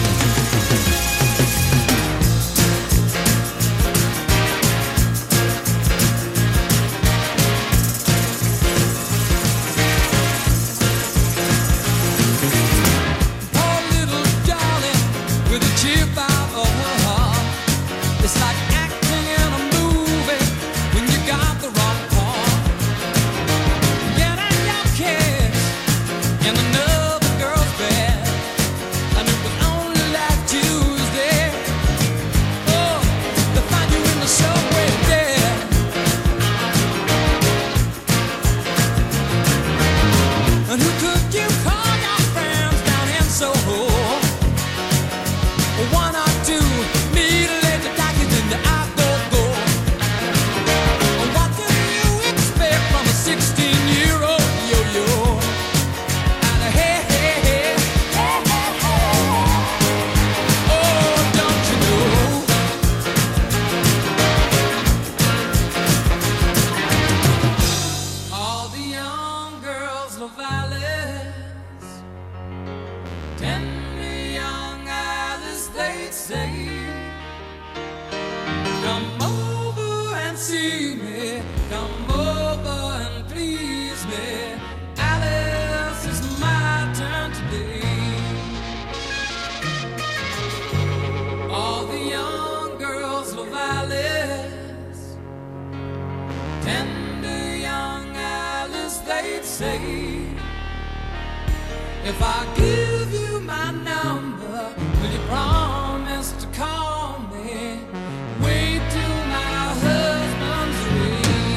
Poor little darling with a chip out of her heart. It's like acting in a movie when you got the wrong part. Get in your Tender young Alice, they'd say, come over and see me, come over and please me. Alice, it's my turn today. All the young girls love Alice. Tender young Alice, they'd say, if I give you my number, will you promise to call me? Wait till my husband's away.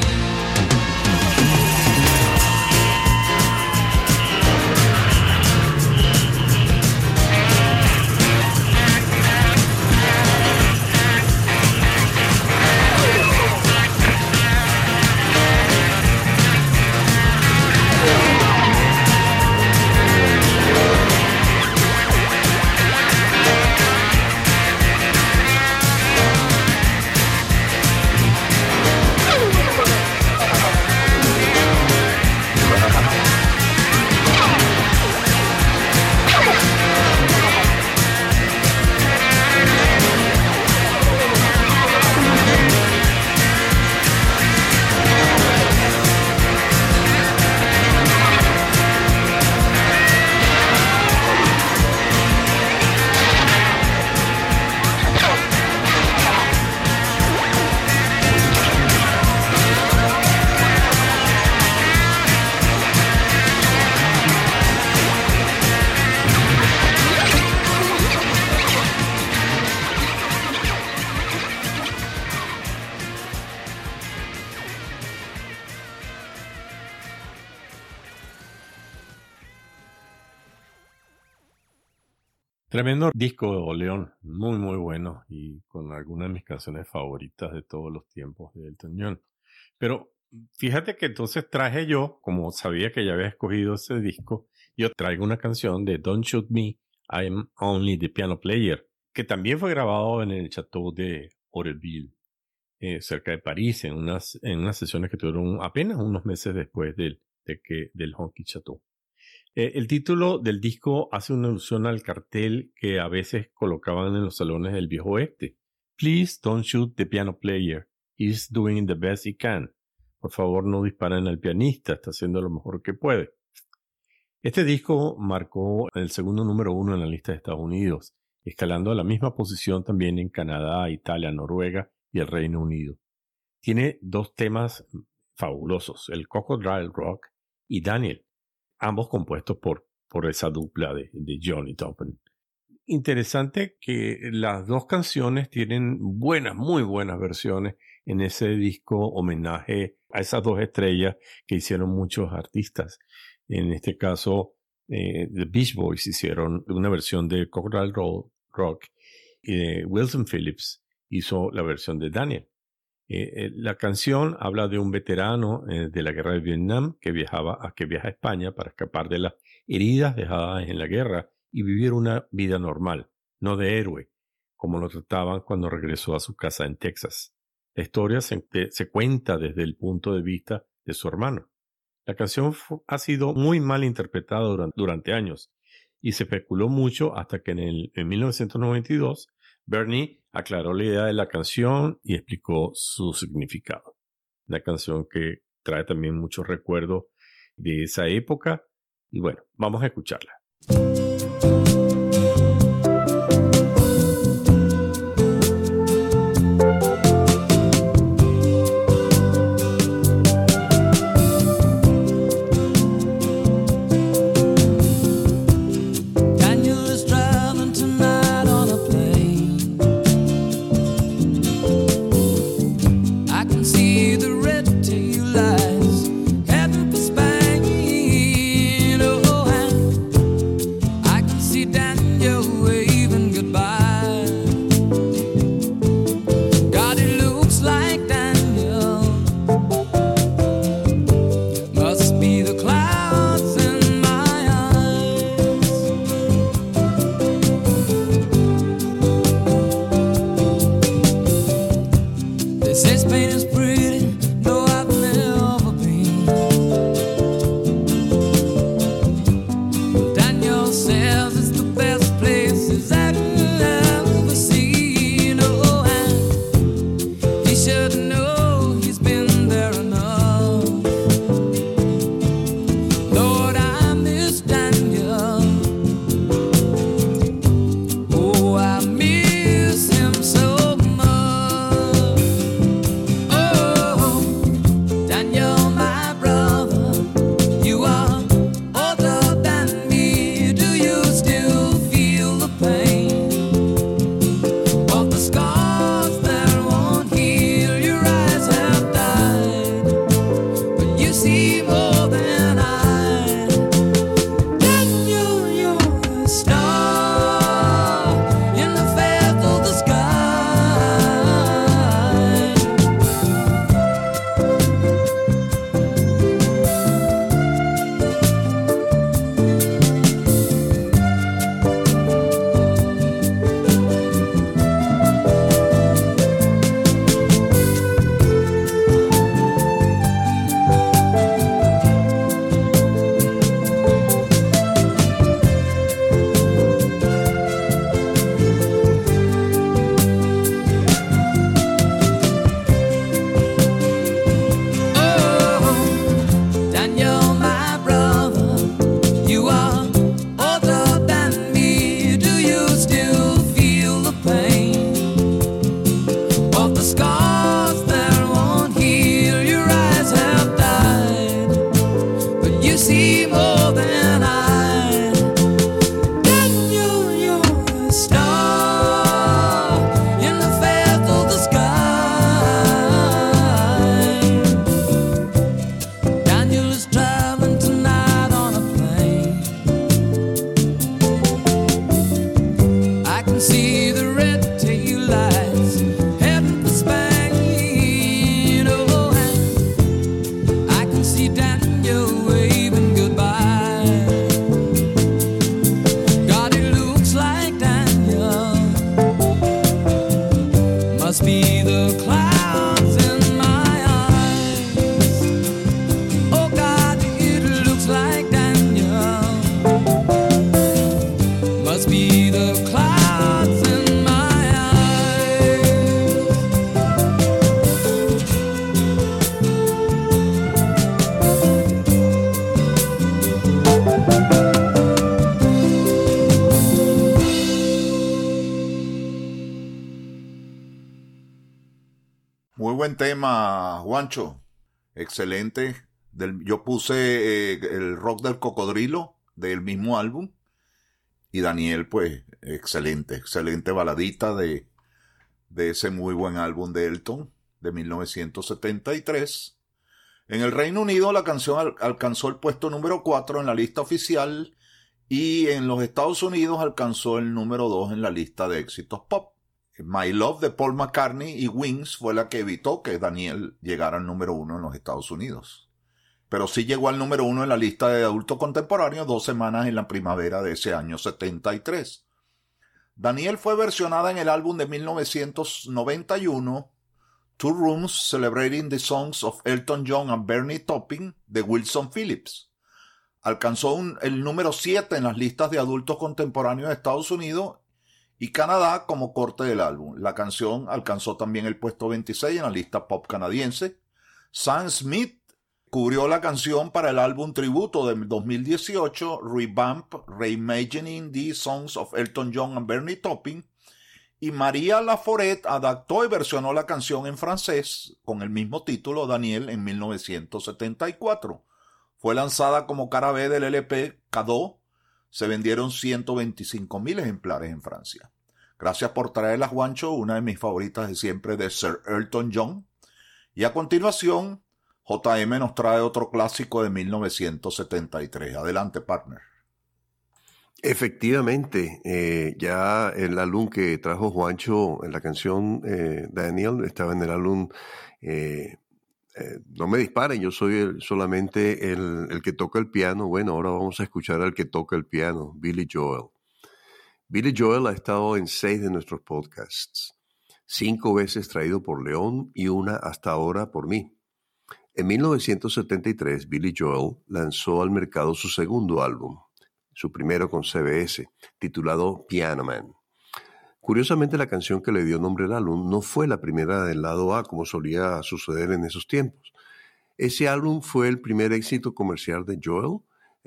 Tremendo disco, León, muy muy bueno y con algunas de mis canciones favoritas de todos los tiempos de Elton John. Pero fíjate que entonces traje yo, como sabía que ya había escogido ese disco, yo traigo una canción de Don't Shoot Me, I'm Only the Piano Player, que también fue grabado en el Chateau de Hauteville, cerca de París, en unas sesiones que tuvieron apenas unos meses después del Honky Chateau. El título del disco hace una alusión al cartel que a veces colocaban en los salones del viejo oeste. Please don't shoot the piano player. He's doing the best he can. Por favor, no disparen al pianista. Está haciendo lo mejor que puede. Este disco marcó el segundo número 1 en la lista de Estados Unidos, escalando a la misma posición también en Canadá, Italia, Noruega y el Reino Unido. Tiene dos temas fabulosos, el Crocodile Rock y Daniel, ambos compuestos por esa dupla de John y Toppen. Interesante que las dos canciones tienen muy buenas versiones en ese disco homenaje a esas dos estrellas que hicieron muchos artistas. En este caso, The Beach Boys hicieron una versión de Crocodile Rock y Wilson Phillips hizo la versión de Daniel. La canción habla de un veterano de la guerra de Vietnam que viaja a España para escapar de las heridas dejadas en la guerra y vivir una vida normal, no de héroe, como lo trataban cuando regresó a su casa en Texas. La historia se cuenta desde el punto de vista de su hermano. La canción ha sido muy mal interpretada durante años y se especuló mucho hasta que en 1992 Bernie aclaró la idea de la canción y explicó su significado. Una canción que trae también muchos recuerdos de esa época y bueno, vamos a escucharla. I buen tema, Juancho. Excelente. Yo puse el rock del cocodrilo del mismo álbum. Y Daniel, pues, excelente baladita de ese muy buen álbum de Elton de 1973. En el Reino Unido la canción alcanzó el puesto número 4 en la lista oficial y en los Estados Unidos alcanzó el número 2 en la lista de éxitos pop. My Love de Paul McCartney y Wings fue la que evitó que Daniel llegara al número 1 en los Estados Unidos. Pero sí llegó al número 1 en la lista de adultos contemporáneos 2 semanas en la primavera de ese año 73. Daniel fue versionada en el álbum de 1991 Two Rooms Celebrating the Songs of Elton John and Bernie Taupin de Wilson Phillips. Alcanzó el número 7 en las listas de adultos contemporáneos de Estados Unidos y Canadá como corte del álbum. La canción alcanzó también el puesto 26 en la lista pop canadiense. Sam Smith cubrió la canción para el álbum tributo de 2018, Revamp, Reimagining the Songs of Elton John and Bernie Taupin, y María Laforet adaptó y versionó la canción en francés con el mismo título, Daniel, en 1974. Fue lanzada como cara B del LP Cadeau. Se vendieron 125,000 ejemplares en Francia. Gracias por traerla, Juancho, una de mis favoritas de siempre de Sir Elton John. Y a continuación, JM nos trae otro clásico de 1973. Adelante, partner. Efectivamente, ya el álbum que trajo Juancho en la canción Daniel estaba en el álbum No me disparen, yo soy solamente el que toca el piano. Bueno, ahora vamos a escuchar al que toca el piano, Billy Joel. Billy Joel ha estado en 6 de nuestros podcasts, 5 veces traído por León y una hasta ahora por mí. En 1973, Billy Joel lanzó al mercado su segundo álbum, su primero con CBS, titulado Piano Man. Curiosamente, la canción que le dio nombre al álbum no fue la primera del lado A, como solía suceder en esos tiempos. Ese álbum fue el primer éxito comercial de Joel.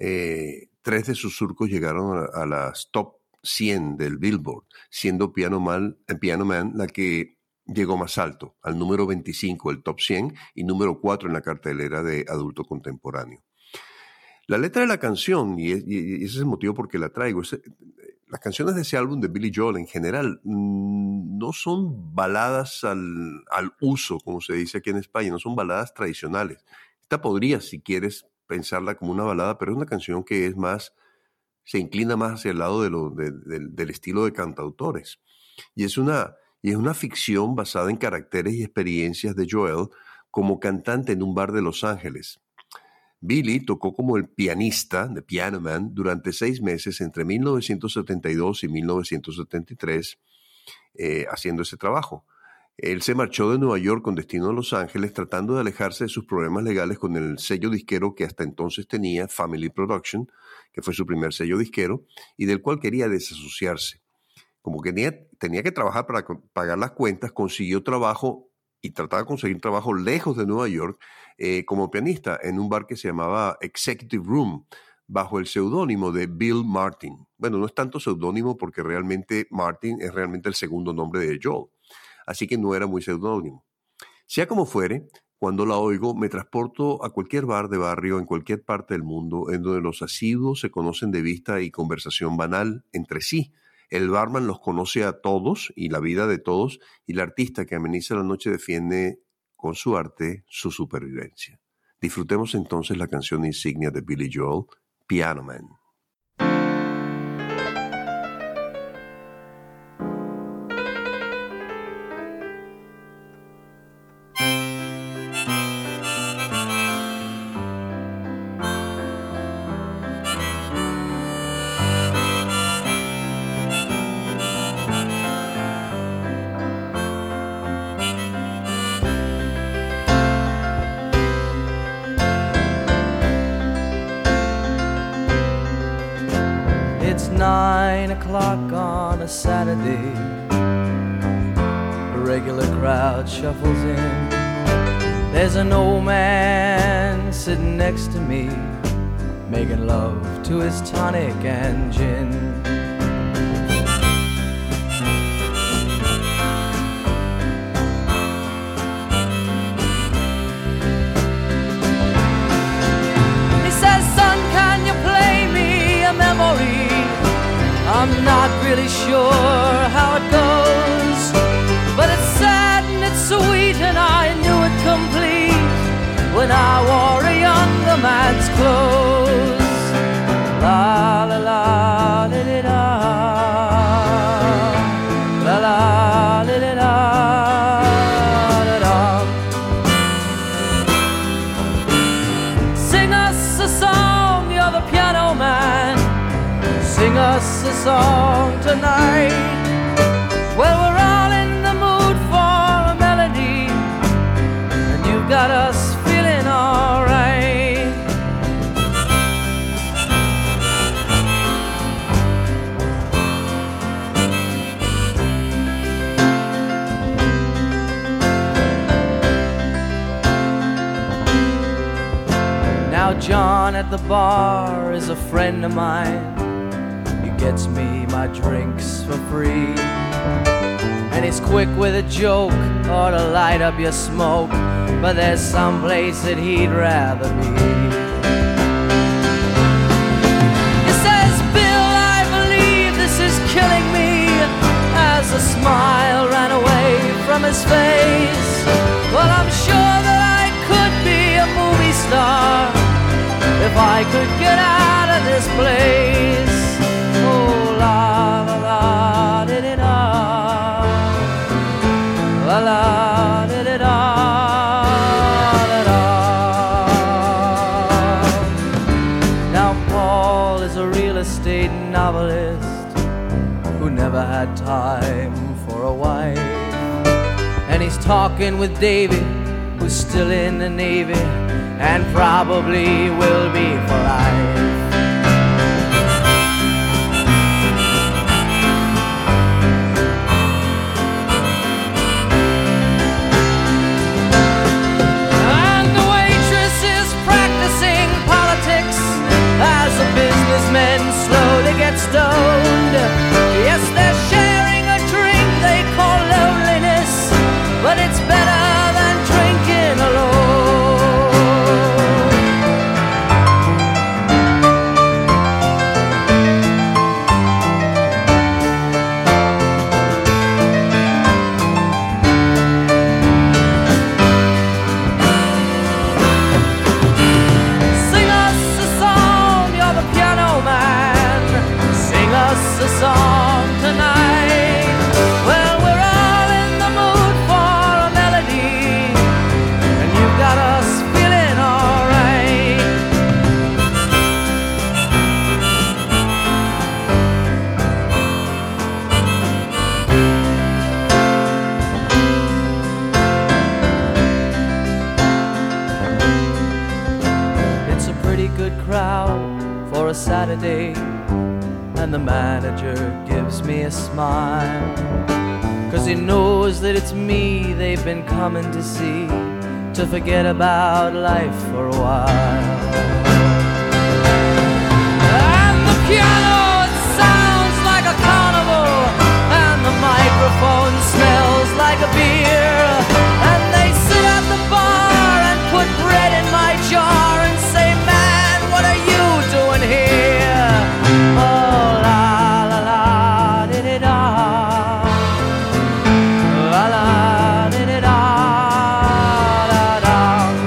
3 de sus surcos llegaron a las top 100 del Billboard, siendo Piano Man la que llegó más alto, al número 25 del top 100 y número 4 en la cartelera de adulto contemporáneo. La letra de la canción, y ese es el motivo por qué la traigo, las canciones de ese álbum de Billy Joel en general no son baladas al uso, como se dice aquí en España, no son baladas tradicionales. Esta podría, si quieres, pensarla como una balada, pero es una canción que es más, se inclina más hacia el lado del estilo de cantautores. Y es una ficción basada en caracteres y experiencias de Joel como cantante en un bar de Los Ángeles. Billy tocó como el pianista de Piano Man durante 6 meses entre 1972 y 1973 haciendo ese trabajo. Él se marchó de Nueva York con destino a Los Ángeles tratando de alejarse de sus problemas legales con el sello disquero que hasta entonces tenía, Family Production, que fue su primer sello disquero, y del cual quería desasociarse. Como que tenía que trabajar para pagar las cuentas, consiguió trabajo y trataba de conseguir trabajo lejos de Nueva York como pianista en un bar que se llamaba Executive Room, bajo el seudónimo de Bill Martin. Bueno, no es tanto seudónimo porque realmente Martin es realmente el segundo nombre de Joel, así que no era muy seudónimo. Sea como fuere, cuando la oigo me transporto a cualquier bar de barrio en cualquier parte del mundo en donde los asiduos se conocen de vista y conversación banal entre sí. El barman los conoce a todos y la vida de todos, y el artista que ameniza la noche defiende con su arte su supervivencia. Disfrutemos entonces la canción insignia de Billy Joel, Piano Man. It's 9 o'clock on a Saturday. A regular crowd shuffles in. There's an old man sitting next to me, making love to his tonic and gin. I'm not really sure how it goes, but it's sad and it's sweet, and I knew it complete when I wore a younger man's clothes. La la la li li da, la la li li da, da da. Sing us a song, you're the piano man. Sing us a song tonight. Well, we're all in the mood for a melody, and you've got us feeling alright. Now John at the bar is a friend of mine. He gets me my drinks for free, and he's quick with a joke or to light up your smoke, but there's some place that he'd rather be. He says, Bill, I believe this is killing me, as a smile ran away from his face. Well, I'm sure that I could be a movie star if I could get out of this place. Oh, la la la di di da, la la di di da, da da. Now Paul is a real estate novelist who never had time for a wife, and he's talking with Davy, who's still in the Navy and probably will be for life. And the waitress is practicing politics as the businessmen slowly get stoned. Yes, they're sharing a drink they call loneliness, but it's better than drinking alone. Sing us a song, you're the piano man. Sing us a song tonight. Well, we're all in the mood for a melody, and you've got us feeling alright. It's a pretty good crowd for a Saturday, and the manager gives me a smile, 'cause he knows that it's me they've been coming to see, to forget about life for a while. And the piano, it sounds like a carnival, and the microphone smells like a beer, and they sit at the bar and put bread in my jar and say, man, what are you doing here? Oh, la la la di di da, la la di di da, da da.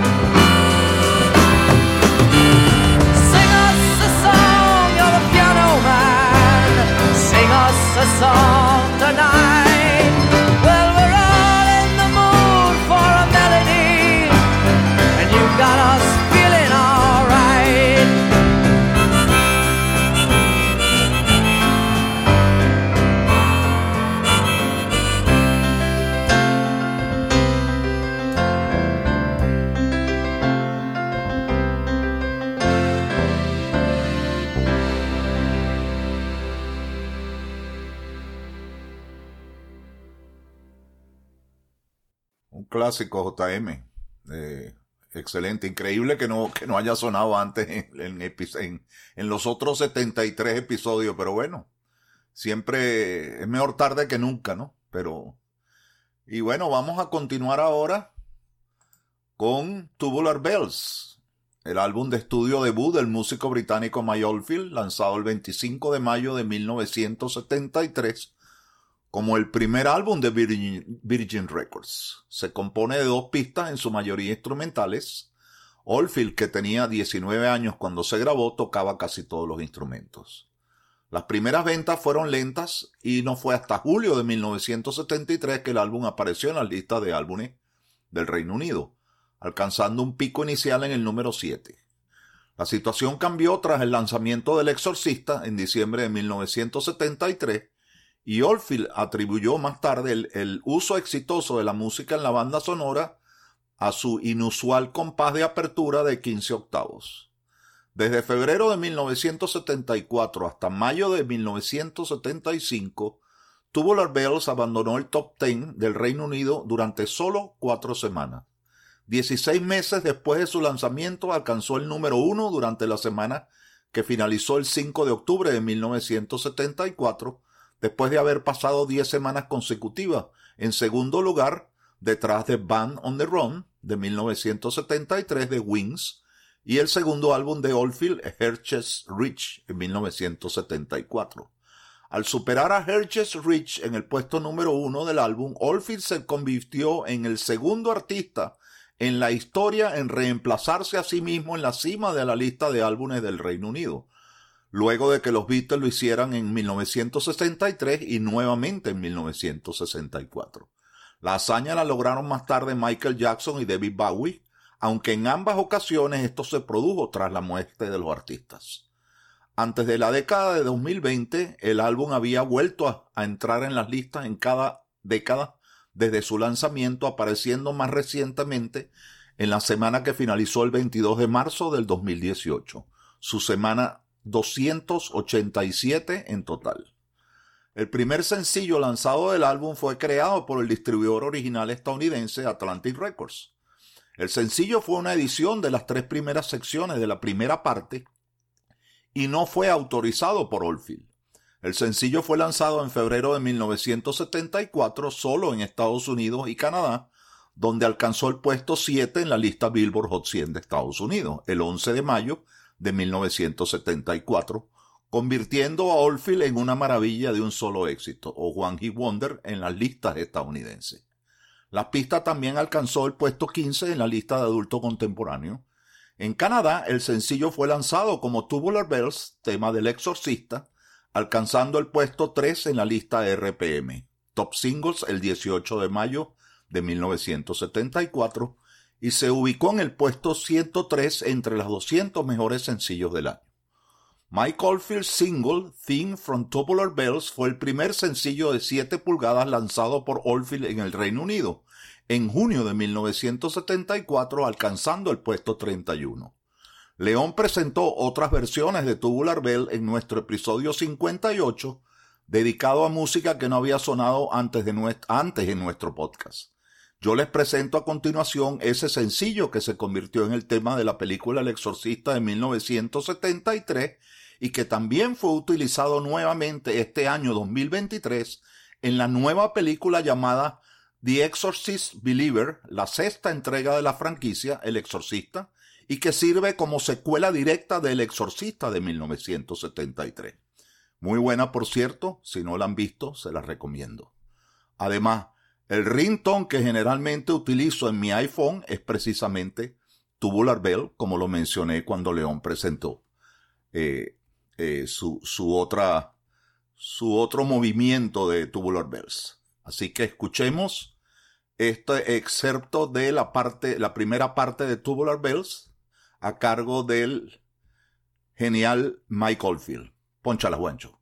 Sing us a song, you're the piano man. Sing us a song tonight. Well, we're all in the mood for a melody, and you've got us feeling alright. Un clásico, JM. Excelente, increíble que no haya sonado antes en los otros 73 episodios, pero bueno, siempre es mejor tarde que nunca, ¿no? Y bueno, vamos a continuar ahora con Tubular Bells, el álbum de estudio debut del músico británico Mike Oldfield, lanzado el 25 de mayo de 1973, como el primer álbum de Virgin Records. Se compone de 2 pistas, en su mayoría instrumentales. Oldfield, que tenía 19 años cuando se grabó, tocaba casi todos los instrumentos. Las primeras ventas fueron lentas y no fue hasta julio de 1973 que el álbum apareció en las listas de álbumes del Reino Unido, alcanzando un pico inicial en el número 7. La situación cambió tras el lanzamiento del Exorcista en diciembre de 1973 y Oldfield atribuyó más tarde el uso exitoso de la música en la banda sonora a su inusual compás de apertura de 15 octavos. Desde febrero de 1974 hasta mayo de 1975, Tubular Bells abandonó el top 10 del Reino Unido durante solo 4 semanas. 16 meses después de su lanzamiento alcanzó el número 1 durante la semana que finalizó el 5 de octubre de 1974, después de haber pasado 10 semanas consecutivas en segundo lugar, detrás de Band on the Run de 1973 de Wings, y el segundo álbum de Oldfield, Herches Rich, en 1974. Al superar a Herches Rich en el puesto número 1 del álbum, Oldfield se convirtió en el segundo artista en la historia en reemplazarse a sí mismo en la cima de la lista de álbumes del Reino Unido, luego de que los Beatles lo hicieran en 1963 y nuevamente en 1964. La hazaña la lograron más tarde Michael Jackson y David Bowie, aunque en ambas ocasiones esto se produjo tras la muerte de los artistas. Antes de la década de 2020, el álbum había vuelto a entrar en las listas en cada década desde su lanzamiento, apareciendo más recientemente en la semana que finalizó el 22 de marzo del 2018, su semana 287 en total. El primer sencillo lanzado del álbum fue creado por el distribuidor original estadounidense Atlantic Records. El sencillo fue una edición de las 3 primeras secciones de la primera parte y no fue autorizado por Oldfield. El sencillo fue lanzado en febrero de 1974 solo en Estados Unidos y Canadá, donde alcanzó el puesto 7 en la lista Billboard Hot 100 de Estados Unidos, el 11 de mayo de 1974, convirtiendo a Oldfield en una maravilla de un solo éxito, o One Hit Wonder, en las listas estadounidenses. La pista también alcanzó el puesto 15 en la lista de adulto contemporáneo. En Canadá, el sencillo fue lanzado como Tubular Bells, tema del Exorcista, alcanzando el puesto 3 en la lista RPM, Top Singles, el 18 de mayo de 1974, y se ubicó en el puesto 103 entre los 200 mejores sencillos del año. Mike Oldfield's single, Theme from Tubular Bells, fue el primer sencillo de 7 pulgadas lanzado por Oldfield en el Reino Unido, en junio de 1974, alcanzando el puesto 31. León presentó otras versiones de Tubular Bells en nuestro episodio 58, dedicado a música que no había sonado antes en nuestro podcast. Yo les presento a continuación ese sencillo que se convirtió en el tema de la película El Exorcista de 1973 y que también fue utilizado nuevamente este año 2023 en la nueva película llamada The Exorcist Believer, la 6ª entrega de la franquicia El Exorcista, y que sirve como secuela directa de El Exorcista de 1973. Muy buena, por cierto, si no la han visto, se la recomiendo. Además, el ringtone que generalmente utilizo en mi iPhone es precisamente Tubular Bells, como lo mencioné cuando León presentó su otro movimiento de Tubular Bells. Así que escuchemos este excerpto de la primera parte de Tubular Bells a cargo del genial Mike Oldfield. Pónchala, Juancho.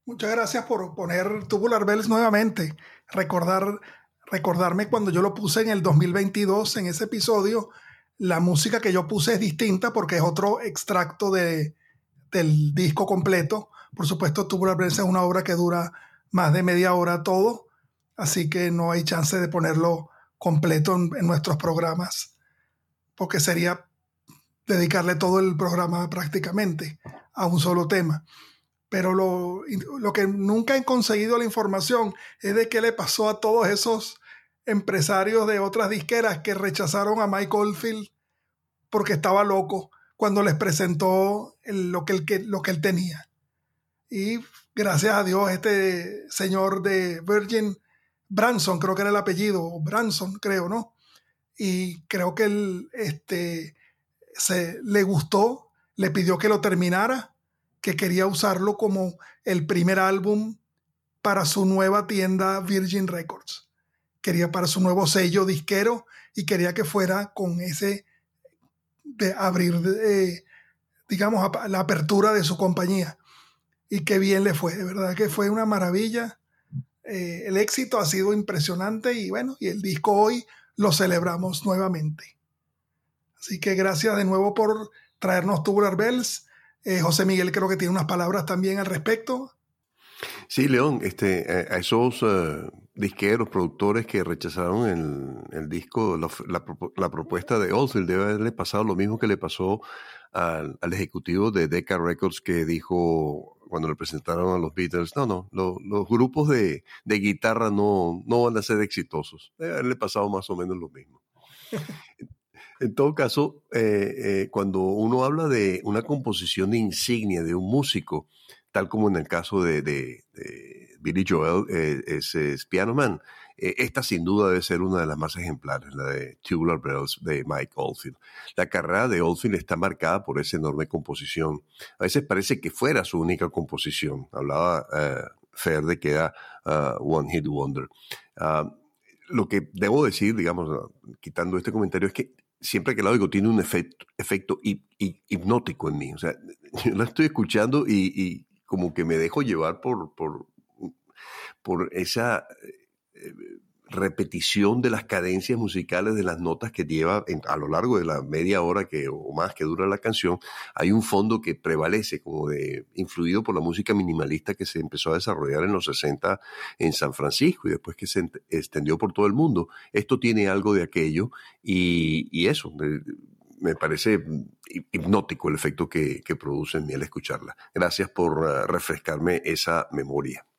Muchas gracias por poner Tubular Bells nuevamente. Recordarme cuando yo lo puse en el 2022, en ese episodio, la música que yo puse es distinta porque es otro extracto del disco completo. Por supuesto, Tubular Bells es una obra que dura más de media hora todo, así que no hay chance de ponerlo completo en nuestros programas, porque sería dedicarle todo el programa prácticamente a un solo tema. Pero lo que nunca he conseguido la información es de qué le pasó a todos esos empresarios de otras disqueras que rechazaron a Mike Oldfield porque estaba loco cuando les presentó lo que él tenía. Y gracias a Dios este señor de Virgin, Branson creo que era el apellido, Branson creo, ¿no? Y creo que él le gustó, le pidió que lo terminara, que quería usarlo como el primer álbum para su nueva tienda Virgin Records. Quería para su nuevo sello disquero y quería que fuera con ese de abrir, digamos, la apertura de su compañía. Y qué bien le fue, de verdad que fue una maravilla. El éxito ha sido impresionante y bueno, y el disco hoy lo celebramos nuevamente. Así que gracias de nuevo por traernos Tubular Bells. José Miguel creo que tiene unas palabras también al respecto. Sí, León, a esos disqueros, productores que rechazaron el disco, la propuesta de Oldfield, debe haberle pasado lo mismo que le pasó al ejecutivo de Decca Records, que dijo cuando le presentaron a los Beatles, los grupos de guitarra no van a ser exitosos. Debe haberle pasado más o menos lo mismo. En todo caso, cuando uno habla de una composición de insignia de un músico, tal como en el caso de Billy Joel, es Piano Man, esta sin duda debe ser una de las más ejemplares, la de Tubular Bells de Mike Oldfield. La carrera de Oldfield está marcada por esa enorme composición. A veces parece que fuera su única composición. Hablaba Fer de que era One Hit Wonder. Lo que debo decir, digamos, quitando este comentario, es que siempre que la oigo tiene un efecto hipnótico en mí. O sea, yo la estoy escuchando y como que me dejo llevar por esa repetición de las cadencias musicales de las notas que lleva a lo largo de la media hora o más que dura la canción. Hay un fondo que prevalece, como influido por la música minimalista que se empezó a desarrollar en los 60 en San Francisco y después que se extendió por todo el mundo. Esto tiene algo de aquello y eso me parece hipnótico el efecto que produce en mí al escucharla. Gracias por refrescarme esa memoria.